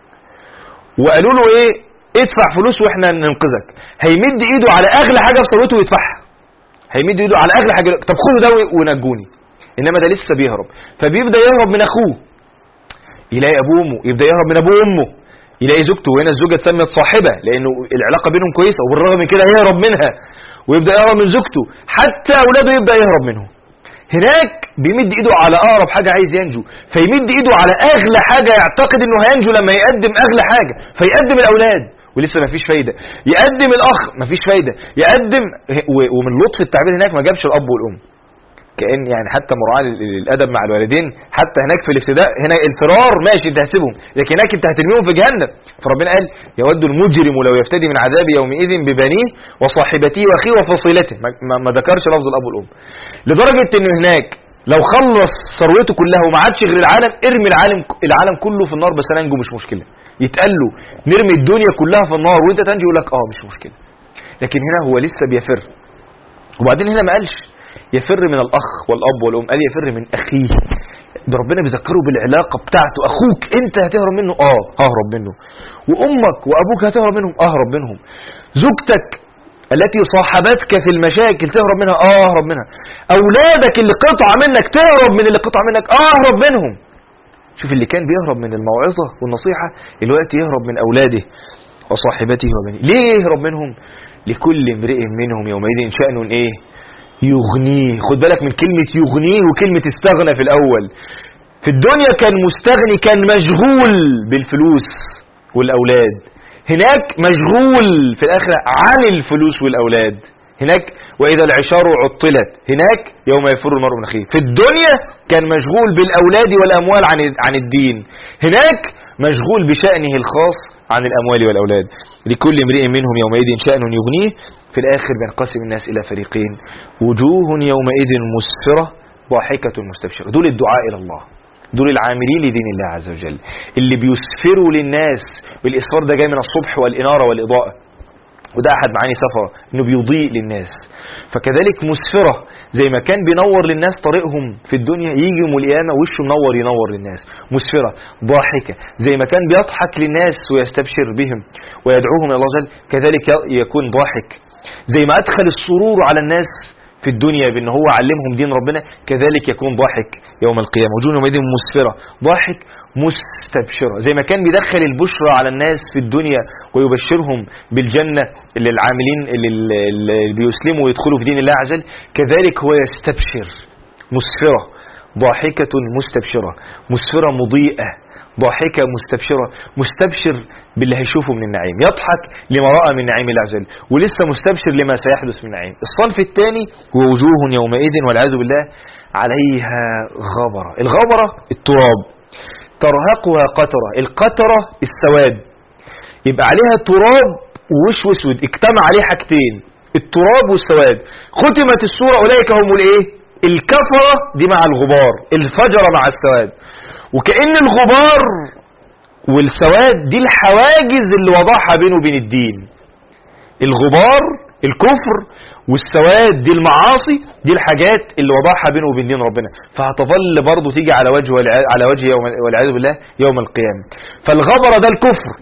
وقالوا له ايه، ادفع فلوس واحنا ننقذك، هيمد ايده على اغلى حاجة في ثروته ويدفعها، هيمد ايده على اغلى حاجة، طب خدوا ده ونجوني. انما ده لسه بيهرب، فبيبدأ يهرب من اخوه، يلاقي ابوه وامه، يبدأ يهرب من ابوه وامه، يلاقي زوجته، وهنا الزوجة اتسمت صاحبة لانه العلاقة بينهم كويسة، وبالرغم من كده يهرب منها، ويبدأ يهرب من زوجته، حتى اولاده يبدأ يهرب منهم. هناك بيمد ايده على اقرب حاجة عايز ينجو، فيمد ايده على اغلى حاجة يعتقد انه هينجو لما يقدم اغلى حاجة، فيقدم الاولاد ولسه ما فيش فايدة، يقدم الاخ ما فيش فايدة، يقدم. ومن لطف التعبير هناك ما جابش الاب والام، كأن يعني حتى مراعاة الادب مع الوالدين. حتى هناك في الافتداء، هنا الفرار ماشي انت هتسيبهم، لكن هناك انت هترميهم في جهنم. فربنا قال يود المجرم لو يفتدي من عذاب يومئذ ببنيه وصاحبته واخيه وفصيلته، ما ذكرش لفظ الاب والام، لدرجة ان هناك لو خلص ثروته كلها وما عادش غير العالم، ارمي العالم كله في النار بس انا انجو، مش مشكلة. يتقال له نرمي الدنيا كلها في النار وانت تنجو، يقول لك مش مشكلة. لكن هنا هو لسه بيفر. وبعدين هنا ما قالش يفر من الأخ والأب والأم، قال يفر من أخيه. ده ربنا بيذكره بالعلاقة بتاعته. أخوك أنت هتهرب منه، ههرب منه، وأمك وأبوك هتهرب منهم، أهرب منهم، زوجتك التي صاحبتك في المشاكل تهرب منها، أهرب منها، أولادك اللي قطع منك تهرب من اللي قطع منك، أهرب منهم. شوف اللي كان بيهرب من الموعظة والنصيحة الوقت يهرب من أولاده وصاحبته وبنيه. ليه يهرب منهم؟ لكل امرئ منهم يومئذ شأن يغنيه. خد بالك من كلمة يغنيه وكلمة استغنى في الأول. في الدنيا كان مستغني، كان مشغول بالفلوس والأولاد، هناك مشغول في الآخرة عن الفلوس والأولاد. هناك وإذا العشار عطلت، هناك يوم يفر المرء من أخيه. في الدنيا كان مشغول بالأولاد والأموال عن الدين، هناك مشغول بشأنه الخاص عن الأموال والأولاد. لكل امرئ منهم يومئذ شأن يغنيه. في الآخر بينقسم الناس إلى فريقين، وجوه يومئذ مسفرة ضاحكة مستبشرة. دول الدعاء إلى الله، دول العاملين لدين الله عز وجل، اللي بيسفروا للناس. والإسفار ده جاي من الصبح والإنارة والإضاءة، وده أحد معاني سفر، إنه بيضيء للناس. فكذلك مسفرة، زي ما كان بينور للناس طريقهم في الدنيا، يجي يوم القيامة وشه منور ينور للناس. مسفرة ضاحكة، زي ما كان بيضحك للناس ويستبشر بهم ويدعوهم إلى الله عز وجل، كذلك يكون ضاحك. زي ما أدخل السرور على الناس في الدنيا بأن هو علمهم دين ربنا، كذلك يكون ضاحك يوم القيامة. وجوه يومئذ مسفرة ضاحك مستبشرة. زي ما كان بيدخل البشرى على الناس في الدنيا ويبشرهم بالجنة للعاملين اللي بيسلموا ويدخلوا في دين الله عز وجل، كذلك هو يستبشر مسفرة ضاحكة مستبشرة، مسفرة مضيئة، ضاحكة مستبشرة، مستبشر باللي هيشوفه من النعيم، يضحك لما رأى من نعيم الله عز وجل، ولسه مستبشر لما سيحدث من نعيم. الصنف الثاني هو وجوه يومئذ والعياذ بالله عليها غبرة. الغبرة التراب، ترهقها قترة، القترة السواد، يبقى عليها تراب ووش اسود، اجتمع عليه حاجتين، التراب والسواد. ختمت السورة أولئك هم الايه؟ الكفرة، دي مع الغبار، الفجر مع السواد. وكأن الغبار والسواد دي الحواجز اللي وضعها بينه وبين الدين. الغبار الكفر، والسواد دي المعاصي، دي الحاجات اللي وضعها بينه وبين دين ربنا، فهتظل برضه تيجي على وجه يوم والعياذ بالله يوم القيامة. فالغبر ده الكفر،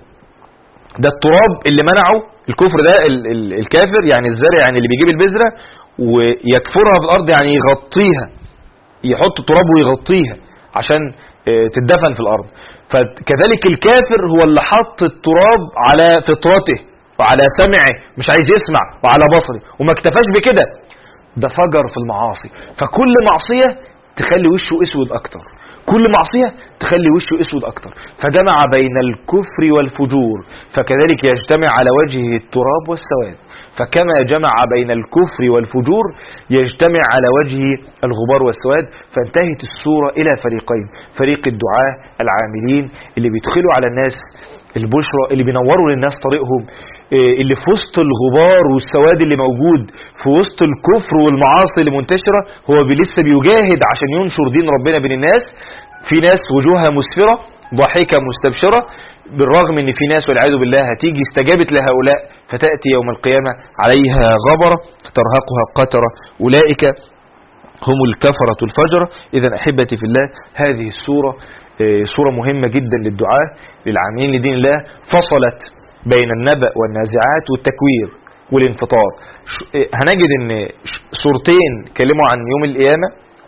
ده التراب اللي منعه الكفر، ده الكافر يعني الزارع، يعني اللي بيجيب البذرة ويكفرها في الأرض، يعني يغطيها، يحط تراب ويغطيها عشان تدفن في الأرض. فكذلك الكافر هو اللي حط التراب على فطرته وعلى سمعه، مش عايز يسمع، وعلى بصره، وما اكتفاش بكده، ده فجر في المعاصي. فكل معصية تخلي وشه اسود اكتر، كل معصية تخلي وشه اسود اكتر، فجمع بين الكفر والفجور، فكذلك يجتمع على وجهه التراب والسواد. فكما جمع بين الكفر والفجور يجتمع على وجهه الغبار والسواد. فانتهت السورة إلى فريقين، فريق الدعاة العاملين اللي بيدخلوا على الناس البشرى، اللي بينوروا للناس طريقهم، اللي في وسط الغبار والسواد اللي موجود، في وسط الكفر والمعاصي اللي منتشرة، هو لسه بيجاهد عشان ينشر دين ربنا بين الناس. في ناس وجوهها مسفرة ضاحكة مستبشرة، بالرغم ان في ناس والعياذ بالله هتيجي استجابت لهؤلاء فتأتي يوم القيامة عليها غبرة ترهقها قترة، أولئك هم الكفرة الفجرة. إذا أحبتي في الله، هذه السورة سورة مهمة جدا للدعاة للعاملين لدين الله، فصلت بين النبأ والنازعات والتكوير والانفطار. هنجد ان سورتين كلموا عن يوم القيامة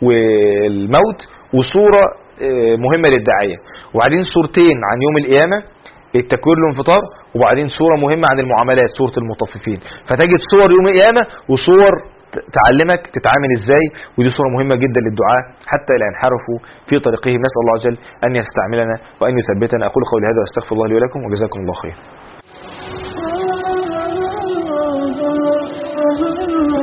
والموت، وسورة مهمة للداعية، وبعدين سورتين عن يوم القيامة التكوير والانفطار، وبعدين سورة مهمة عن المعاملات سورة المطففين. فتجد صور يوم القيامة وصور تعلمك تتعامل ازاي، ودي صورة مهمة جدا للدعاء حتى لا ينحرفوا في طريقهم. نسأل الله عز وجل أن يستعملنا وأن يثبتنا. أقول قولي هذا واستغفر الله لي ولكم، وجزاكم الله خير.